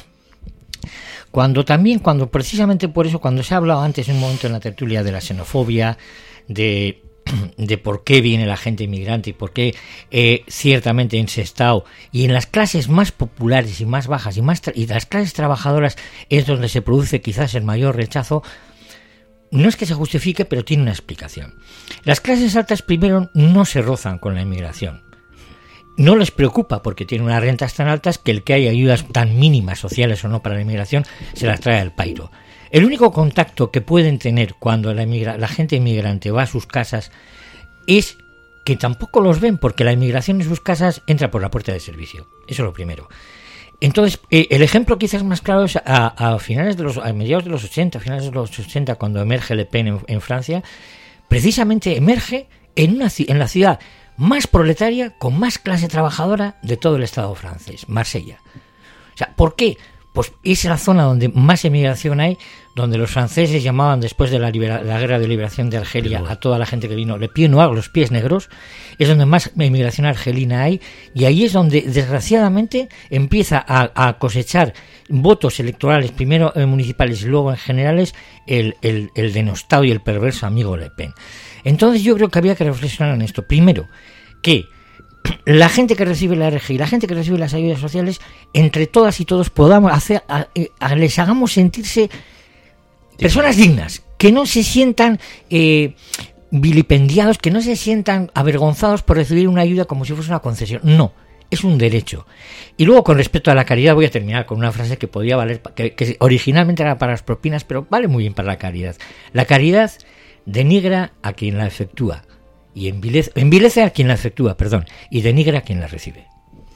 Cuando también, cuando precisamente por eso, cuando se ha hablado antes en un momento en la tertulia de la xenofobia, de, de por qué viene la gente inmigrante y por qué eh, ciertamente en Sestao y en las clases más populares y más bajas y, más tra- y las clases trabajadoras es donde se produce quizás el mayor rechazo, no es que se justifique, pero tiene una explicación. Las clases altas primero no se rozan con la inmigración. No les preocupa porque tienen unas rentas tan altas que el que haya ayudas tan mínimas, sociales o no, para la inmigración, se las trae al pairo. El único contacto que pueden tener cuando la, inmigra- la gente inmigrante va a sus casas es que tampoco los ven, porque la inmigración en sus casas entra por la puerta de servicio. Eso es lo primero. Entonces, eh, el ejemplo quizás más claro es a, a finales de los, a mediados de los ochenta, a finales de los ochenta, cuando emerge Le Pen en, en Francia, precisamente emerge en, una, en la ciudad más proletaria, con más clase trabajadora de todo el Estado francés, Marsella. O sea, ¿por qué? Pues es la zona donde más emigración hay, donde los franceses llamaban después de la, libera- la guerra de liberación de Argelia a toda la gente que vino le pieds noirs, los pies negros, es donde más emigración argelina hay, y ahí es donde desgraciadamente empieza a, a cosechar votos electorales, primero eh, municipales y luego en generales, el, el, el denostado y el perverso amigo Le Pen. Entonces yo creo que había que reflexionar en esto. Primero, que la gente que recibe la R G I, la gente que recibe las ayudas sociales, entre todas y todos podamos hacer, a, a, les hagamos sentirse personas dignas, que no se sientan eh, vilipendiados, que no se sientan avergonzados por recibir una ayuda como si fuese una concesión. No, es un derecho. Y luego, con respecto a la caridad, voy a terminar con una frase que podía valer, que, que originalmente era para las propinas, pero vale muy bien para la caridad. La caridad denigra a quien la efectúa y envilece, envilece a quien la efectúa, perdón, y denigra a quien la recibe.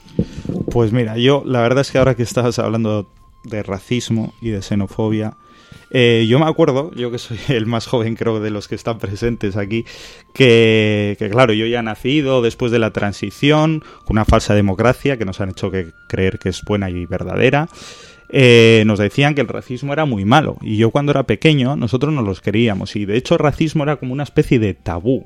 Pues mira, yo la verdad es que ahora que estabas hablando de racismo y de xenofobia, eh, yo me acuerdo, yo que soy el más joven creo de los que están presentes aquí, que, que claro, yo ya he nacido después de la transición, con una falsa democracia que nos han hecho que creer que es buena y verdadera. Eh, nos decían que el racismo era muy malo, y yo cuando era pequeño nosotros no los queríamos, y de hecho el racismo era como una especie de tabú.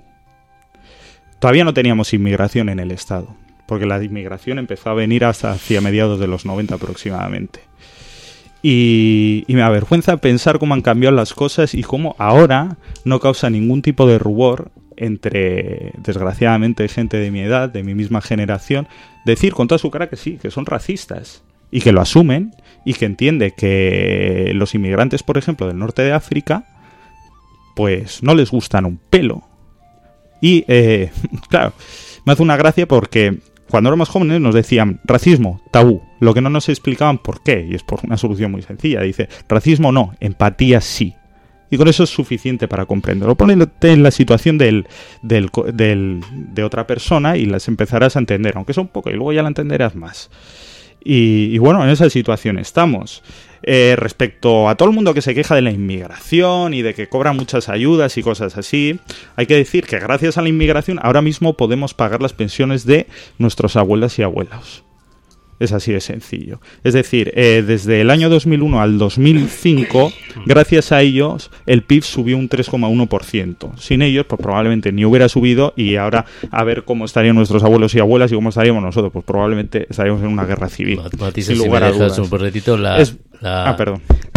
Todavía no teníamos inmigración en el Estado, porque la inmigración empezó a venir hasta hacia mediados de los noventa aproximadamente. Y, y me avergüenza pensar cómo han cambiado las cosas y cómo ahora no causa ningún tipo de rubor entre, desgraciadamente, gente de mi edad, de mi misma generación, decir con toda su cara que sí, que son racistas, y que lo asumen, y que entiende que los inmigrantes, por ejemplo, del norte de África, pues no les gustan un pelo. Y, eh, claro, me hace una gracia porque cuando éramos jóvenes nos decían racismo, tabú, lo que no nos explicaban por qué, y es por una solución muy sencilla. Dice, racismo no, empatía sí. Y con eso es suficiente para comprenderlo. Ponete en la situación del, del, del, de otra persona y las empezarás a entender, aunque sea un poco, y luego ya la entenderás más. Y, y bueno, en esa situación estamos. Eh, respecto a todo el mundo que se queja de la inmigración y de que cobran muchas ayudas y cosas así, hay que decir que gracias a la inmigración ahora mismo podemos pagar las pensiones de nuestros abuelas y abuelos. Es así de sencillo. Es decir, eh, desde el año dos mil uno al dos mil cinco, gracias a ellos, el P I B subió un tres coma uno por ciento. Sin ellos, pues probablemente ni hubiera subido, y ahora a ver cómo estarían nuestros abuelos y abuelas y cómo estaríamos nosotros. Pues probablemente estaríamos en una guerra civil. Matices, sin si lugar me a dejas dudas. un poquitito la, Es... la... Ah, perdón.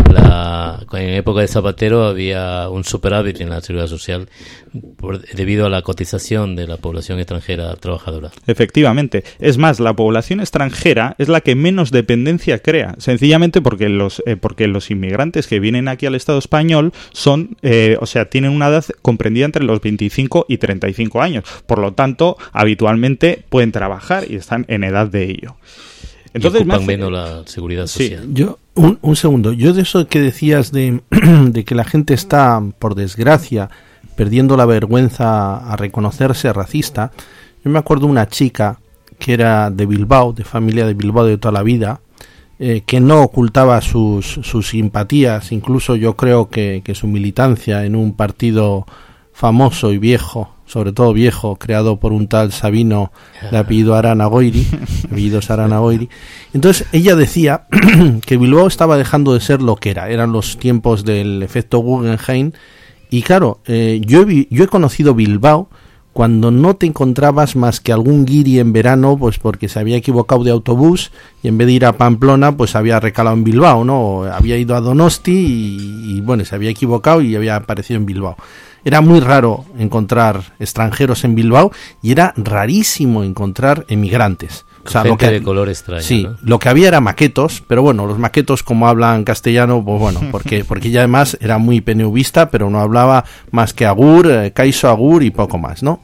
la, en época de Zapatero había un superávit en la seguridad social por, debido a la cotización de la población extranjera trabajadora. Efectivamente. Es más, la población extranjera es la que menos dependencia crea, sencillamente porque los eh, porque los inmigrantes que vienen aquí al Estado español son, eh, o sea, tienen una edad comprendida entre los veinticinco y treinta y cinco años. Por lo tanto, habitualmente pueden trabajar y están en edad de ello. Entonces, y ocupan hace... menos la seguridad social. Sí, yo, un, un segundo, yo de eso que decías de, de que la gente está, por desgracia, perdiendo la vergüenza a reconocerse racista, yo me acuerdo de una chica que era de Bilbao, de familia de Bilbao de toda la vida, eh, que no ocultaba sus, sus simpatías, incluso yo creo que, que su militancia en un partido famoso y viejo, sobre todo viejo, creado por un tal Sabino de apellido Arana Goiri, apellidos Arana Goiri. Entonces ella decía que Bilbao estaba dejando de ser lo que era, eran los tiempos del efecto Guggenheim, y claro, eh, yo, he, yo he conocido Bilbao cuando no te encontrabas más que algún guiri en verano, pues porque se había equivocado de autobús y en vez de ir a Pamplona, pues había recalado en Bilbao, ¿no? Había ido a Donosti y, y bueno, se había equivocado y había aparecido en Bilbao. Era muy raro encontrar extranjeros en Bilbao y era rarísimo encontrar emigrantes. O sea, gente lo que, de color extraño. Sí, ¿no? Lo que había era maquetos, pero bueno, los maquetos como hablan castellano, pues bueno, porque porque ella además era muy penevista, pero no hablaba más que agur, eh, caiso agur y poco más, ¿no?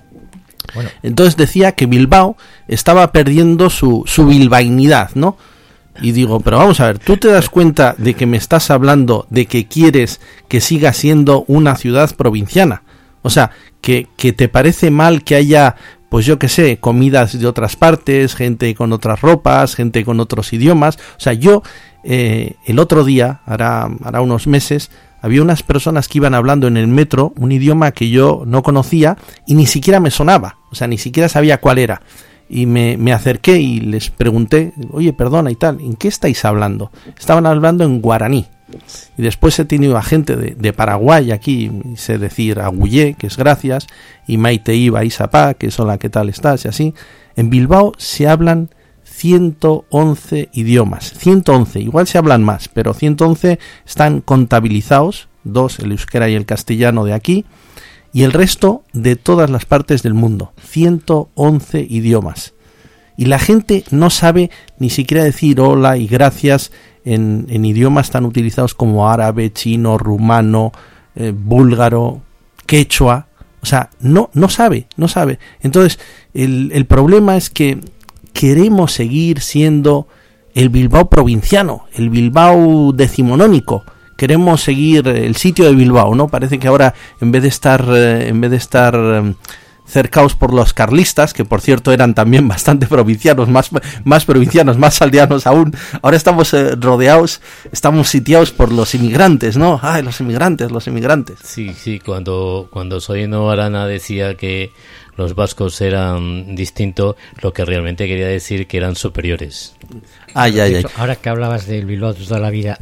Bueno. Entonces decía que Bilbao estaba perdiendo su, su bilbainidad, ¿no? Y digo, pero vamos a ver, ¿tú te das cuenta de que me estás hablando de que quieres que siga siendo una ciudad provinciana? O sea, que, que te parece mal que haya, pues yo qué sé, comidas de otras partes, gente con otras ropas, gente con otros idiomas. O sea, yo eh, el otro día, hará, hará unos meses, había unas personas que iban hablando en el metro un idioma que yo no conocía y ni siquiera me sonaba, o sea, ni siquiera sabía cuál era. Y me, me acerqué y les pregunté, oye, perdona y tal, ¿en qué estáis hablando? Estaban hablando en guaraní. Y después he tenido a gente de, de Paraguay aquí, sé decir agüllé, que es gracias, y maite iba y sapá, que es hola, ¿qué tal estás? Y así. En Bilbao se hablan ciento once idiomas, ciento once, igual se hablan más, pero ciento once están contabilizados, dos, el euskera y el castellano de aquí, y el resto de todas las partes del mundo, ciento once idiomas. Y la gente no sabe ni siquiera decir hola y gracias en, en idiomas tan utilizados como árabe, chino, rumano, eh, búlgaro, quechua. O sea, no, no sabe, no sabe. Entonces, el, el problema es que queremos seguir siendo el Bilbao provinciano, el Bilbao decimonónico. Queremos seguir el sitio de Bilbao, ¿no? Parece que ahora, en vez de estar, eh, en vez de estar eh, cercados por los carlistas, que por cierto eran también bastante provincianos, más, más provincianos, más aldeanos aún, ahora estamos eh, rodeados, estamos sitiados por los inmigrantes, ¿no? ¡Ay, los inmigrantes, los inmigrantes! Sí, sí, cuando, cuando Sabino Arana decía que los vascos eran distintos, lo que realmente quería decir que eran superiores. Ay, ay, ay. Ahora que hablabas del Bilbao de toda la vida,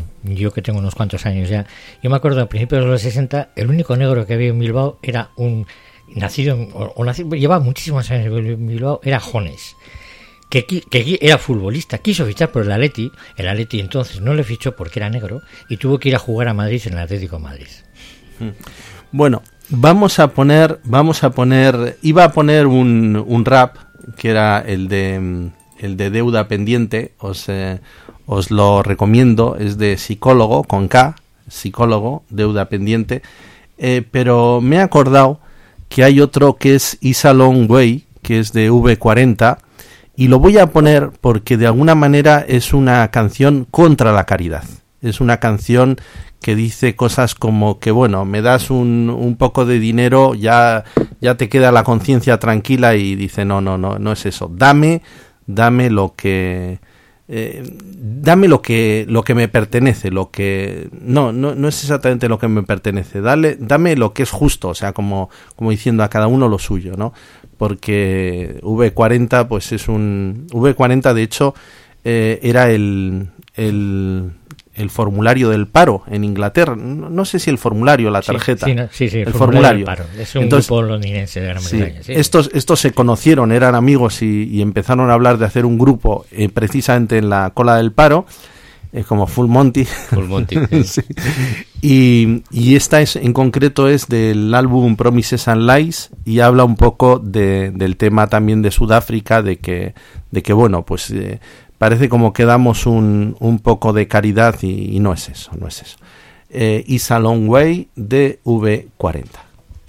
yo que tengo unos cuantos años ya, yo me acuerdo a principios de los sesenta, el único negro que había en Bilbao era un nacido, o, o nacido, llevaba muchísimos años en Bilbao, era Jones, que, que era futbolista, quiso fichar por el Atleti, el Atleti entonces no le fichó porque era negro y tuvo que ir a jugar a Madrid en el Atlético de Madrid. Bueno, vamos a poner, vamos a poner, iba a poner un, un rap que era el de el de Deuda Pendiente, os eh, os lo recomiendo, es de Psicólogo con K, Psicólogo, Deuda Pendiente, eh, pero me he acordado que hay otro que es Is a Long Way, que es de V cuarenta, y lo voy a poner porque de alguna manera es una canción contra la caridad. Es una canción que dice cosas como que, bueno, me das un, un poco de dinero, ya, ya te queda la conciencia tranquila, y dice, no, no, no, no es eso. Dame, dame lo que... Eh, dame lo que lo que me pertenece, lo que no no no es exactamente lo que me pertenece, dale dame lo que es justo, o sea, como como diciendo a cada uno lo suyo, ¿no? Porque V cuarenta pues es un V cuarenta de hecho eh, era el el el formulario del paro en Inglaterra. No, no sé si el formulario, la tarjeta. Sí, sí, no, sí, sí el, el formulario. formulario. Del paro. Es un Entonces, grupo londinense de Gran Bretaña. Sí, sí. Estos, estos se conocieron, eran amigos y, y empezaron a hablar de hacer un grupo eh, precisamente en la cola del paro. Es como Full Monty. Full Monty, sí. Sí. Y, y esta es en concreto es del álbum Promises and Lies y habla un poco de, del tema también de Sudáfrica, de que, de que bueno, pues eh, parece como que damos un, un poco de caridad y, y no es eso, no es eso. Eh, It's a Long Way de V cuarenta.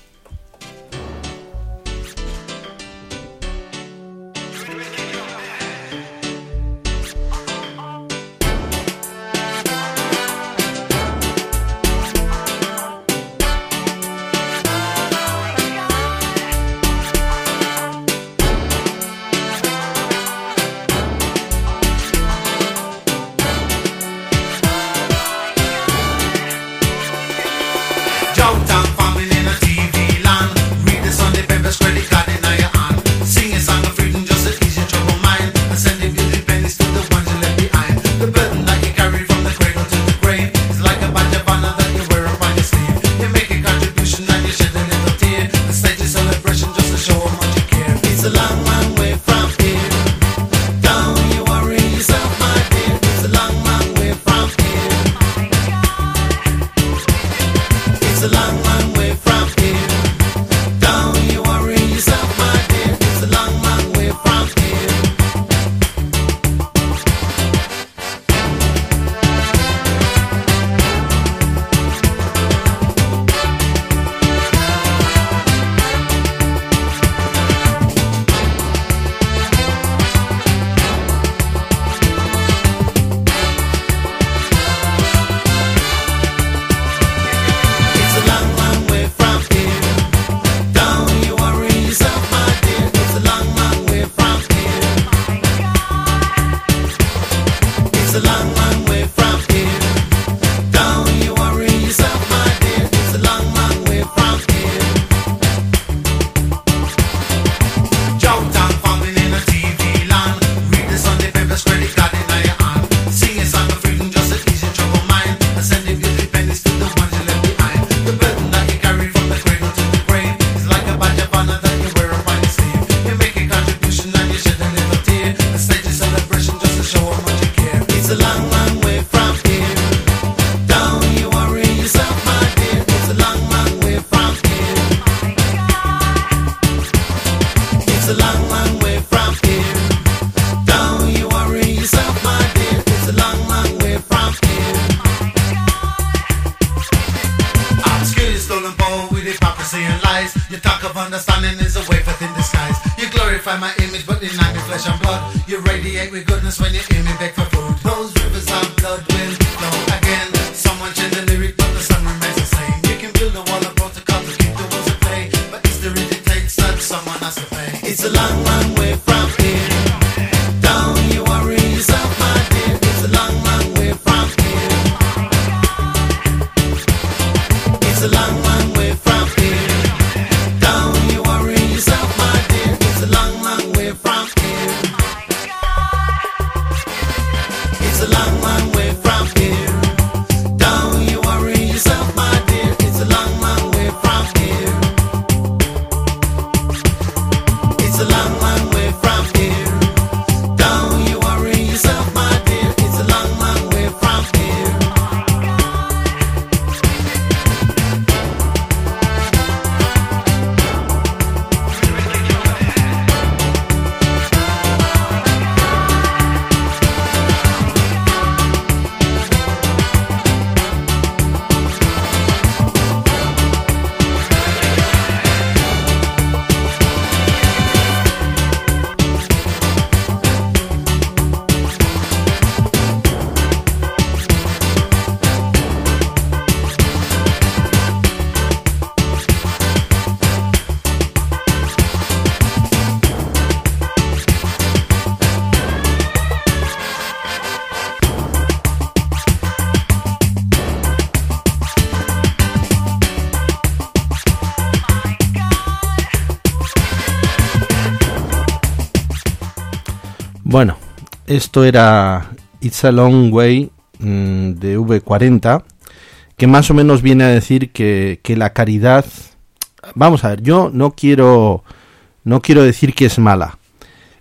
Bueno, esto era It's a Long Way mmm, de V cuarenta, que más o menos viene a decir que, que la caridad... Vamos a ver, yo no quiero, no quiero decir que es mala.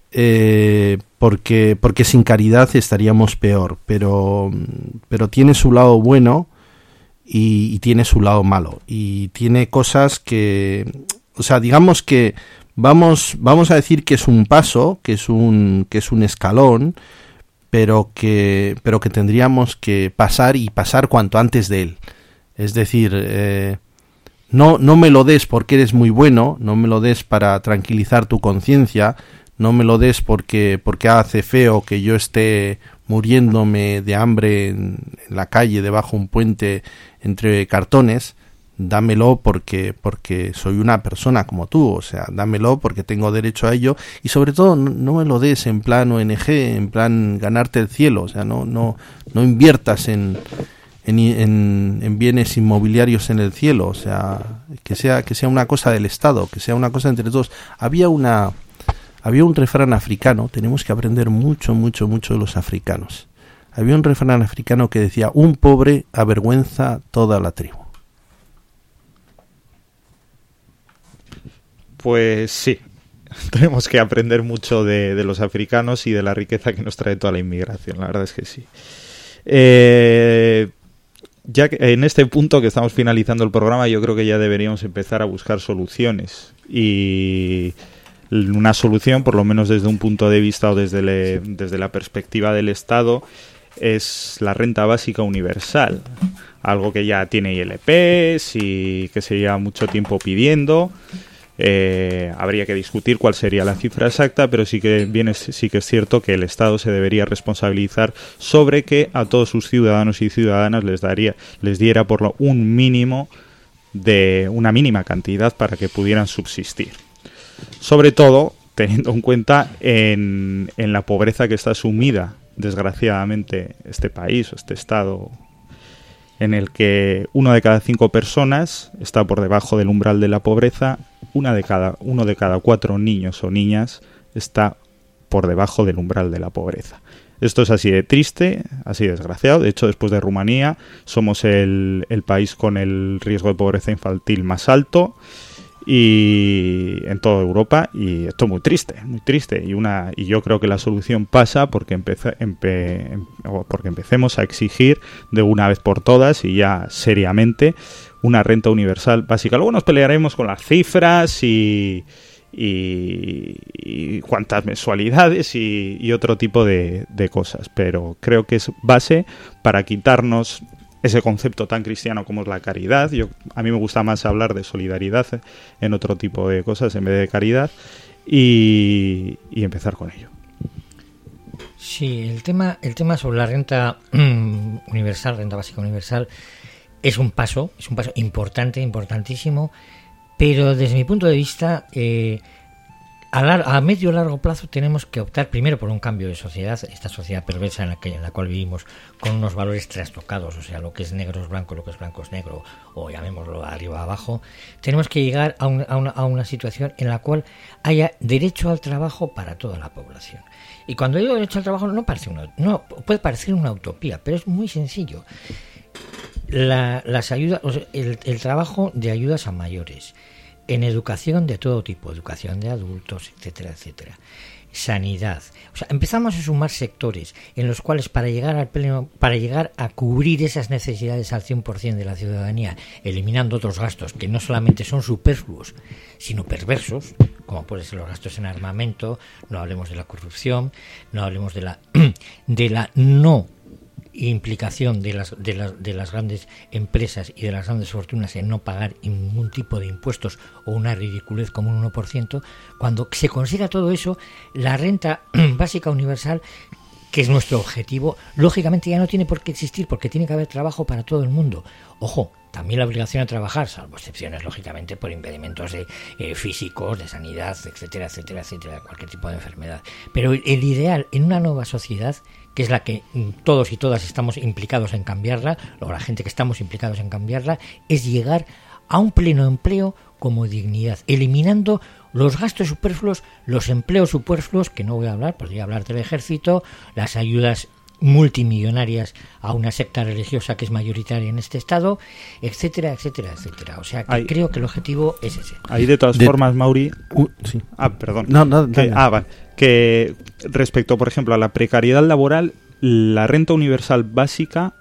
eh, porque, porque sin caridad estaríamos peor, pero, pero tiene su lado bueno y, y tiene su lado malo, y tiene cosas que, o sea, digamos que vamos, vamos a decir que es un paso, que es un, que es un escalón, pero que, pero que tendríamos que pasar y pasar cuanto antes de él. Es decir, eh, no, no me lo des porque eres muy bueno, no me lo des para tranquilizar tu conciencia, no me lo des porque, porque hace feo que yo esté muriéndome de hambre en, en la calle, debajo de un puente entre cartones. Dámelo porque, porque soy una persona como tú, o sea, dámelo porque tengo derecho a ello, y sobre todo no, no me lo des en plan O N G, en plan ganarte el cielo, o sea, no, no, no inviertas en, en, en, en bienes inmobiliarios en el cielo, o sea, que sea, que sea una cosa del Estado, que sea una cosa entre todos. Había una, había un refrán africano, tenemos que aprender mucho, mucho, mucho de los africanos. Había un refrán africano que decía: un pobre avergüenza toda la tribu. Pues sí, tenemos que aprender mucho de, de los africanos y de la riqueza que nos trae toda la inmigración, la verdad es que sí. Eh, ya que en este punto que estamos finalizando el programa, yo creo que ya deberíamos empezar a buscar soluciones, y una solución, por lo menos desde un punto de vista o desde, le, desde la perspectiva del Estado, es la renta básica universal, algo que ya tiene I L Ps y que se lleva mucho tiempo pidiendo. Eh, habría que discutir cuál sería la cifra exacta, pero sí que viene, sí que es cierto que el Estado se debería responsabilizar sobre que a todos sus ciudadanos y ciudadanas les daría, les diera por lo un mínimo de una mínima cantidad para que pudieran subsistir. Sobre todo teniendo en cuenta en, en la pobreza que está sumida, desgraciadamente, este país o este Estado, en el que uno de cada cinco personas está por debajo del umbral de la pobreza, una de cada, uno de cada cuatro niños o niñas está por debajo del umbral de la pobreza. Esto es así de triste, así de desgraciado. De hecho, después de Rumanía, somos el, el país con el riesgo de pobreza infantil más alto y en toda Europa, y esto es muy triste, muy triste, y una y yo creo que la solución pasa porque empece, empe, em, porque empecemos a exigir de una vez por todas y ya seriamente una renta universal básica. Luego nos pelearemos con las cifras y y, y cuántas mensualidades y, y otro tipo de, de cosas, pero creo que es base para quitarnos ese concepto tan cristiano como es la caridad. Yo, a mí me gusta más hablar de solidaridad en otro tipo de cosas en vez de caridad, y, y empezar con ello. Sí, el tema, el tema sobre la renta mmm, universal, renta básica universal, es un paso, es un paso importante, importantísimo, pero desde mi punto de vista, eh, a, lar- a medio o largo plazo tenemos que optar primero por un cambio de sociedad, esta sociedad perversa en la, que, en la cual vivimos, con unos valores trastocados, o sea, lo que es negro es blanco, lo que es blanco es negro, o llamémoslo arriba abajo. Tenemos que llegar a, un, a, una, a una situación en la cual haya derecho al trabajo para toda la población. Y cuando digo derecho al trabajo no parece una, no puede parecer una utopía, pero es muy sencillo. La, las ayudas, o sea, el, el trabajo de ayudas a mayores, en educación de todo tipo, educación de adultos, etcétera, etcétera, sanidad. O sea, empezamos a sumar sectores en los cuales para llegar al pleno, para llegar a cubrir esas necesidades al cien por ciento de la ciudadanía, eliminando otros gastos que no solamente son superfluos, sino perversos, como pueden ser los gastos en armamento, no hablemos de la corrupción, no hablemos de la de la no implicación de las, de las de las grandes empresas y de las grandes fortunas en no pagar ningún tipo de impuestos o una ridiculez como un uno por ciento. Cuando se consiga todo eso, la renta básica universal, que es nuestro objetivo, lógicamente ya no tiene por qué existir, porque tiene que haber trabajo para todo el mundo. Ojo, también la obligación a trabajar, salvo excepciones, lógicamente, por impedimentos de, eh, físicos, de sanidad, etcétera, etcétera, etcétera, cualquier tipo de enfermedad. Pero el, el ideal en una nueva sociedad, que es la que todos y todas estamos implicados en cambiarla, o la gente que estamos implicados en cambiarla, es llegar a un pleno empleo como dignidad, eliminando los gastos superfluos, los empleos superfluos, que no voy a hablar, podría hablar del ejército, las ayudas multimillonarias a una secta religiosa que es mayoritaria en este estado, etcétera, etcétera, etcétera. O sea, que Hay, creo que el objetivo es ese. Ahí de todas de, formas, Mauri... Uh, sí. Ah, perdón. No, no, que, no. ah, vale. Que respecto, por ejemplo, a la precariedad laboral, la renta universal básica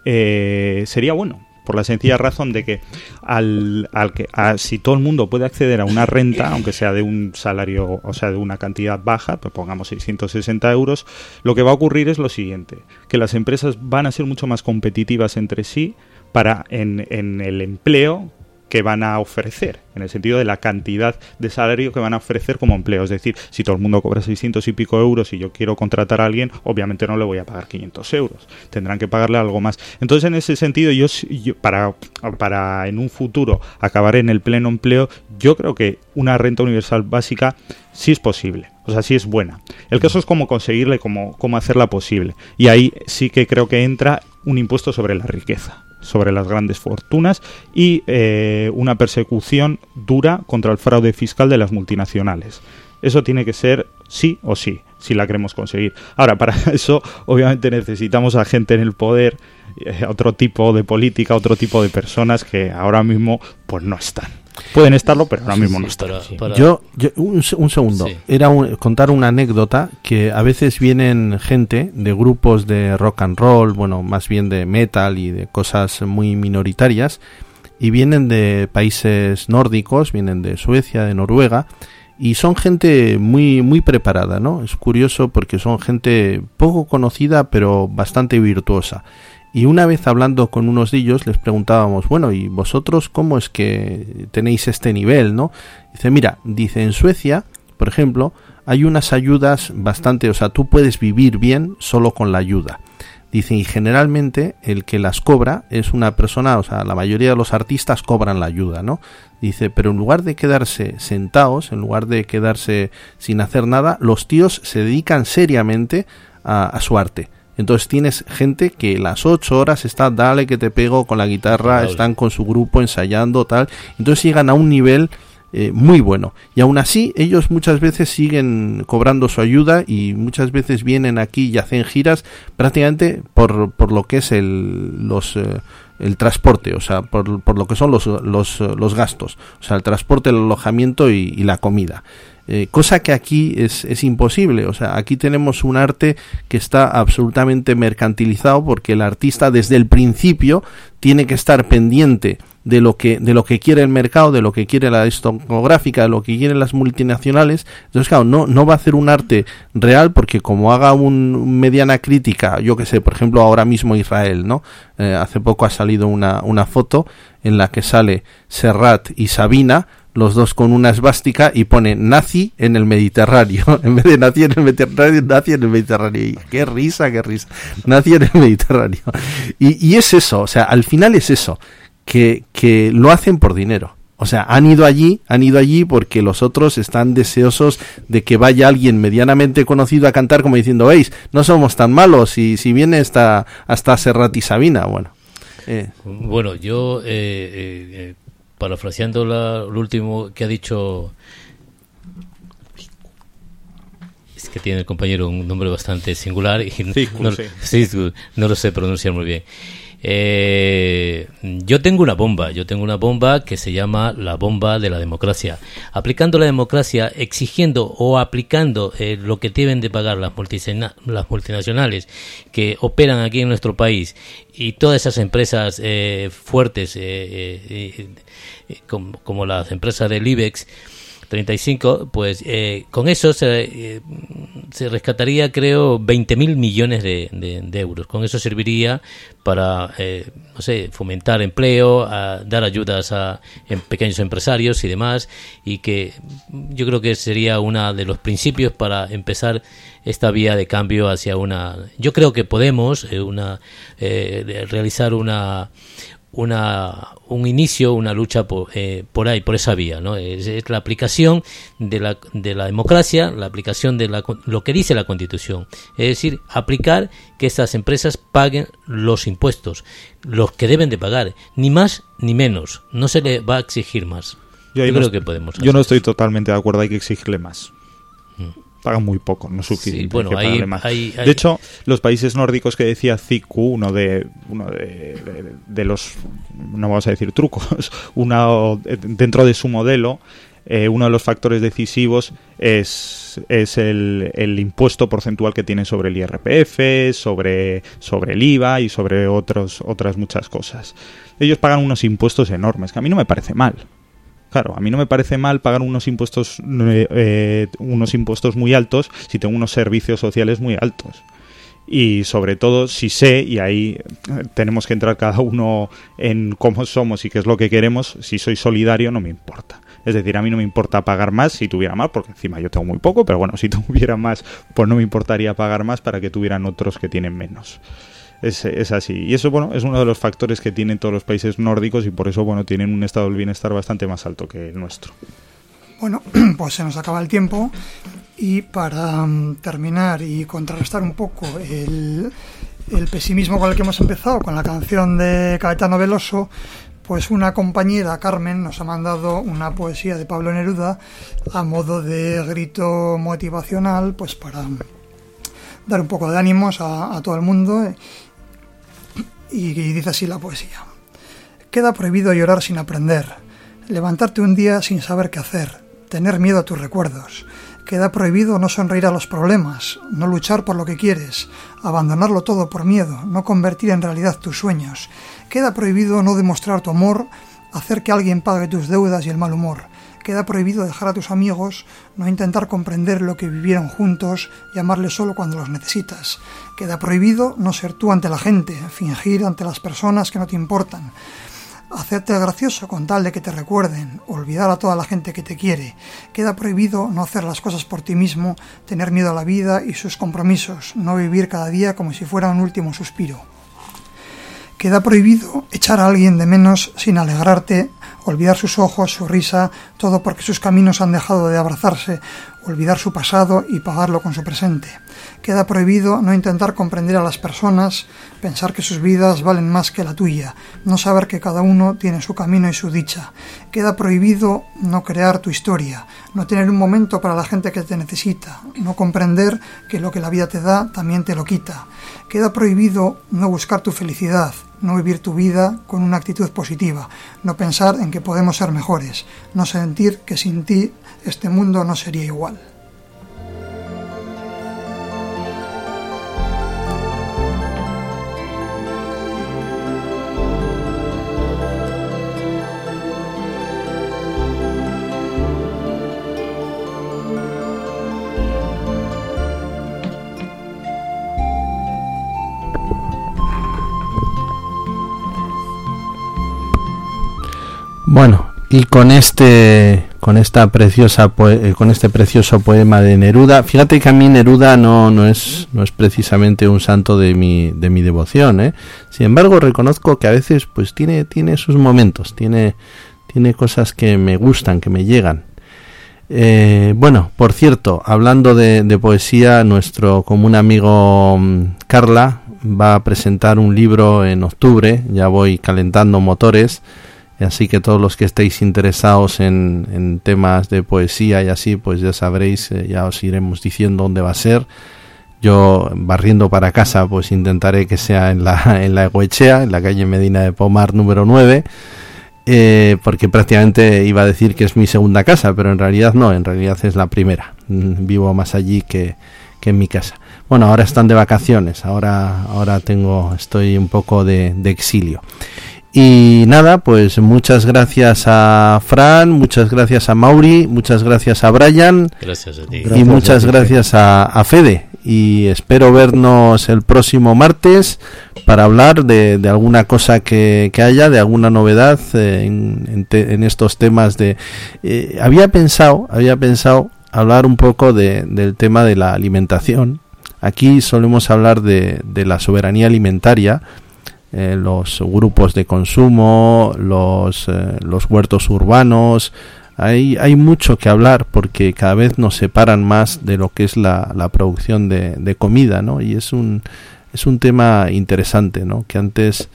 eh, sería bueno. Por la sencilla razón de que, al, al que a, si todo el mundo puede acceder a una renta, aunque sea de un salario, o sea, de una cantidad baja, pues pongamos seiscientos sesenta euros, lo que va a ocurrir es lo siguiente, que las empresas van a ser mucho más competitivas entre sí para en, en el empleo que van a ofrecer, en el sentido de la cantidad de salario que van a ofrecer como empleo. Es decir, si todo el mundo cobra seiscientos y pico euros y yo quiero contratar a alguien, obviamente no le voy a pagar quinientos euros. Tendrán que pagarle algo más. Entonces, en ese sentido, yo, yo para, para en un futuro acabar en el pleno empleo, yo creo que una renta universal básica sí es posible. O sea, sí es buena. El caso es cómo conseguirla y cómo, cómo hacerla posible. Y ahí sí que creo que entra un impuesto sobre la riqueza, sobre las grandes fortunas y eh, una persecución dura contra el fraude fiscal de las multinacionales. Eso tiene que ser sí o sí, si la queremos conseguir. Ahora, para eso obviamente necesitamos a gente en el poder, eh, otro tipo de política, otro tipo de personas que ahora mismo pues no están. Pueden estarlo, pero ahora Sí, mismo sí, no están. para- para- Yo, yo- un, se- un segundo. Sí. Era un- contar una anécdota que a veces vienen gente de grupos de rock and roll, bueno, más bien de metal y de cosas muy minoritarias, y vienen de países nórdicos, vienen de Suecia, de Noruega, y son gente muy muy preparada, ¿no? Es curioso porque son gente poco conocida, pero bastante virtuosa. Y una vez hablando con unos de ellos les preguntábamos, bueno, ¿y vosotros cómo es que tenéis este nivel, no? Dice, mira, dice, en Suecia, por ejemplo, hay unas ayudas bastante, o sea, tú puedes vivir bien solo con la ayuda. Dice, y generalmente el que las cobra es una persona, o sea, la mayoría de los artistas cobran la ayuda, ¿no? Dice, pero en lugar de quedarse sentados, en lugar de quedarse sin hacer nada, los tíos se dedican seriamente a, a su arte. Entonces tienes gente que las ocho horas está, dale que te pego con la guitarra, Claro. están con su grupo ensayando, tal. Entonces llegan a un nivel eh, muy bueno. Y aún así, ellos muchas veces siguen cobrando su ayuda y muchas veces vienen aquí y hacen giras prácticamente por, por lo que es el, los... Eh, el transporte, o sea, por, por lo que son los, los, los gastos, o sea, el transporte, el alojamiento y, y la comida. Eh, cosa que aquí es, es imposible, o sea, aquí tenemos un arte que está absolutamente mercantilizado porque el artista desde el principio tiene que estar pendiente de lo que de lo que quiere el mercado, de lo que quiere la discográfica, de lo que quieren las multinacionales. Entonces, claro, no no va a hacer un arte real porque como haga un mediana crítica, yo que sé, por ejemplo, ahora mismo Israel, ¿no? Eh, hace poco ha salido una una foto en la que sale Serrat y Sabina, los dos con una esvástica y pone nazi en el Mediterráneo, en vez de nazi en el Mediterráneo, nazi en el Mediterráneo. Y qué risa, qué risa. Nazi en el Mediterráneo. Y, y es eso, o sea, al final es eso, que, que lo hacen por dinero. O sea, han ido allí, han ido allí porque los otros están deseosos de que vaya alguien medianamente conocido a cantar como diciendo, veis, no somos tan malos, y si viene hasta, hasta Serrat y Sabina, bueno. Eh. Bueno, yo, eh, eh, eh, parafraseando la, lo último que ha dicho, es que tiene el compañero un nombre bastante singular y no, Ficus, no, sí. sí, no lo sé pronunciar muy bien. Eh, yo tengo una bomba, yo tengo una bomba que se llama la bomba de la democracia. Aplicando la democracia, exigiendo o aplicando eh, lo que deben de pagar las, multisena- las multinacionales que operan aquí en nuestro país y todas esas empresas eh, fuertes eh, eh, eh, como, como las empresas del IBEX treinta y cinco, pues eh, con eso se, eh, se rescataría, creo, veinte mil millones de, de, de euros. Con eso serviría para, eh, no sé, fomentar empleo, a dar ayudas a en pequeños empresarios y demás, y que yo creo que sería uno de los principios para empezar esta vía de cambio hacia una... Yo creo que podemos eh, una eh, realizar una... una un inicio, una lucha por, eh, por ahí, por esa vía, ¿no? Es, es la aplicación de la, de la democracia, la aplicación de la, lo que dice la Constitución, es decir, aplicar que estas empresas paguen los impuestos, los que deben de pagar, ni más ni menos, no se le va a exigir más. Yo, Yo, Yo no creo est- que podemos yo no hacer estoy eso. totalmente de acuerdo, hay que exigirle más. pagan muy poco, no suficiente. Sí, bueno, que hay, más. hay, hay... De hecho, los países nórdicos que decía Cicu, uno de uno de, de, de los, no vamos a decir trucos, uno dentro de su modelo, eh, uno de los factores decisivos es, es el, el impuesto porcentual que tienen sobre el I R P F, sobre, sobre el I V A y sobre otros, otras muchas cosas. Ellos pagan unos impuestos enormes, que a mí no me parece mal. Claro, a mí no me parece mal pagar unos impuestos eh, eh, unos impuestos muy altos si tengo unos servicios sociales muy altos. Y sobre todo si sé, y ahí tenemos que entrar cada uno en cómo somos y qué es lo que queremos, si soy solidario no me importa. Es decir, a mí no me importa pagar más si tuviera más, porque encima yo tengo muy poco, pero bueno, si tuviera más, pues no me importaría pagar más para que tuvieran otros que tienen menos. Es, es así. Y eso, bueno, es uno de los factores que tienen todos los países nórdicos y por eso, bueno, tienen un estado del bienestar bastante más alto que el nuestro. Bueno, pues se nos acaba el tiempo y para um, terminar y contrarrestar un poco el, el pesimismo con el que hemos empezado, con la canción de Caetano Veloso, pues una compañera, Carmen, nos ha mandado una poesía de Pablo Neruda a modo de grito motivacional, pues para dar un poco de ánimos a, a todo el mundo. Y, y dice así la poesía: queda prohibido llorar sin aprender, levantarte un día sin saber qué hacer, tener miedo a tus recuerdos. Queda prohibido no sonreír a los problemas, no luchar por lo que quieres, abandonarlo todo por miedo, no convertir en realidad tus sueños. Queda prohibido no demostrar tu amor, hacer que alguien pague tus deudas y el mal humor. Queda prohibido dejar a tus amigos, no intentar comprender lo que vivieron juntos, llamarles solo cuando los necesitas. Queda prohibido no ser tú ante la gente, fingir ante las personas que no te importan. Hacerte gracioso con tal de que te recuerden, olvidar a toda la gente que te quiere. Queda prohibido no hacer las cosas por ti mismo, tener miedo a la vida y sus compromisos, no vivir cada día como si fuera un último suspiro. Queda prohibido echar a alguien de menos sin alegrarte, olvidar sus ojos, su risa, todo porque sus caminos han dejado de abrazarse, olvidar su pasado y pagarlo con su presente. Queda prohibido no intentar comprender a las personas, pensar que sus vidas valen más que la tuya, no saber que cada uno tiene su camino y su dicha. Queda prohibido no crear tu historia, no tener un momento para la gente que te necesita, no comprender que lo que la vida te da también te lo quita. Queda prohibido no buscar tu felicidad, no vivir tu vida con una actitud positiva, no pensar en que podemos ser mejores, no sentir que sin ti este mundo no sería igual. Bueno, y con este con esta preciosa poe- con este precioso poema de Neruda, fíjate que a mí Neruda no no es no es precisamente un santo de mi de mi devoción, ¿eh? Sin embargo, reconozco que a veces pues tiene tiene sus momentos, tiene tiene cosas que me gustan, que me llegan. Eh, bueno, por cierto, hablando de, de poesía, nuestro común amigo um, Carla va a presentar un libro en octubre. Ya voy calentando motores. Así que todos los que estéis interesados en, en temas de poesía y así, pues ya sabréis, eh, ya os iremos diciendo dónde va a ser. Yo, barriendo para casa, pues intentaré que sea en la en la Egoechea, en la calle Medina de Pomar número nueve, eh, porque prácticamente iba a decir que es mi segunda casa, pero en realidad no, en realidad es la primera. Vivo más allí que, que en mi casa. Bueno, ahora están de vacaciones, ahora ahora tengo estoy un poco de, de exilio. Y nada, pues muchas gracias a Fran, muchas gracias a Mauri, muchas gracias a Brian. Gracias a ti. Y Gracias muchas a ti. gracias a, a Fede. Y espero vernos el próximo martes para hablar de, de alguna cosa que, que haya, de alguna novedad eh, en, en, te, en estos temas de... Eh, había pensado, había pensado hablar un poco de, del tema de la alimentación. Aquí solemos hablar de, de la soberanía alimentaria. Eh, los grupos de consumo, los eh, los huertos urbanos, hay hay mucho que hablar porque cada vez nos separan más de lo que es la, la producción de, de comida, ¿no? Y es un es un tema interesante, ¿no? Que antes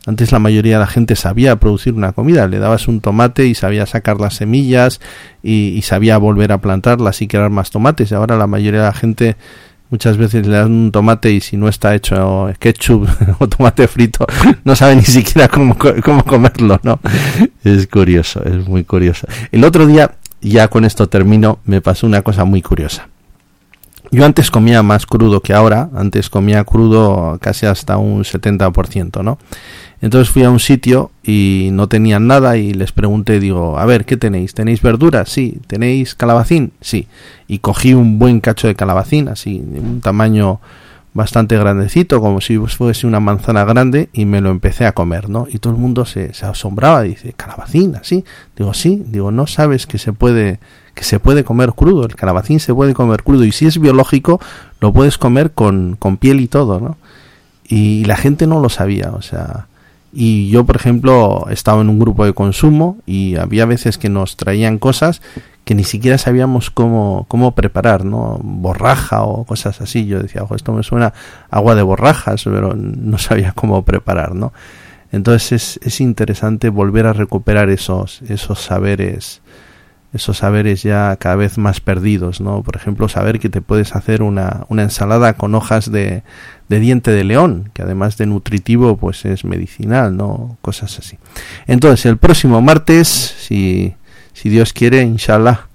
Antes la mayoría de la gente sabía producir una comida, le dabas un tomate y sabía sacar las semillas y, y sabía volver a plantarlas y crear más tomates. Y ahora la mayoría de la gente muchas veces le dan un tomate y si no está hecho ketchup o tomate frito no sabe ni siquiera cómo, cómo comerlo, ¿no? Es curioso, es muy curioso. El otro día, ya con esto termino, me pasó una cosa muy curiosa. Yo antes comía más crudo que ahora, antes comía crudo casi hasta un setenta por ciento, ¿no? Entonces fui a un sitio y no tenían nada y les pregunté, digo, a ver, ¿qué tenéis? ¿Tenéis verduras? Sí. ¿Tenéis calabacín? Sí. Y cogí un buen cacho de calabacín, así, de un tamaño bastante grandecito, como si fuese una manzana grande, y me lo empecé a comer, ¿no? Y todo el mundo se, se asombraba y dice, ¿calabacín? ¿Así? Digo, sí. Digo, ¿no sabes que se puede... que se puede comer crudo? El calabacín se puede comer crudo y si es biológico lo puedes comer con, con piel y todo, ¿no? Y la gente no lo sabía, o sea, y yo por ejemplo estaba en un grupo de consumo y había veces que nos traían cosas que ni siquiera sabíamos cómo, cómo preparar, ¿no? Borraja o cosas así. Yo decía, ojo, esto me suena agua de borrajas, pero no sabía cómo preparar, ¿no? Entonces es, es interesante volver a recuperar esos, esos saberes esos saberes ya cada vez más perdidos, ¿no? Por ejemplo, saber que te puedes hacer una, una ensalada con hojas de, de diente de león, que además de nutritivo, pues es medicinal, ¿no? Cosas así. Entonces, el próximo martes, si, si Dios quiere, inshallah,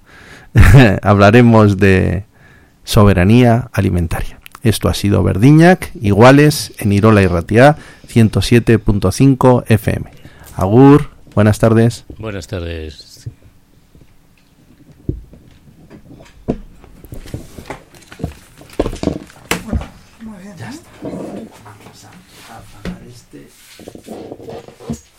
hablaremos de soberanía alimentaria. Esto ha sido Verdiñac, iguales en Irola y Ratia, ciento siete punto cinco F M. Agur, buenas tardes. Buenas tardes. Muy bien. Ya está. Vamos a apagar este.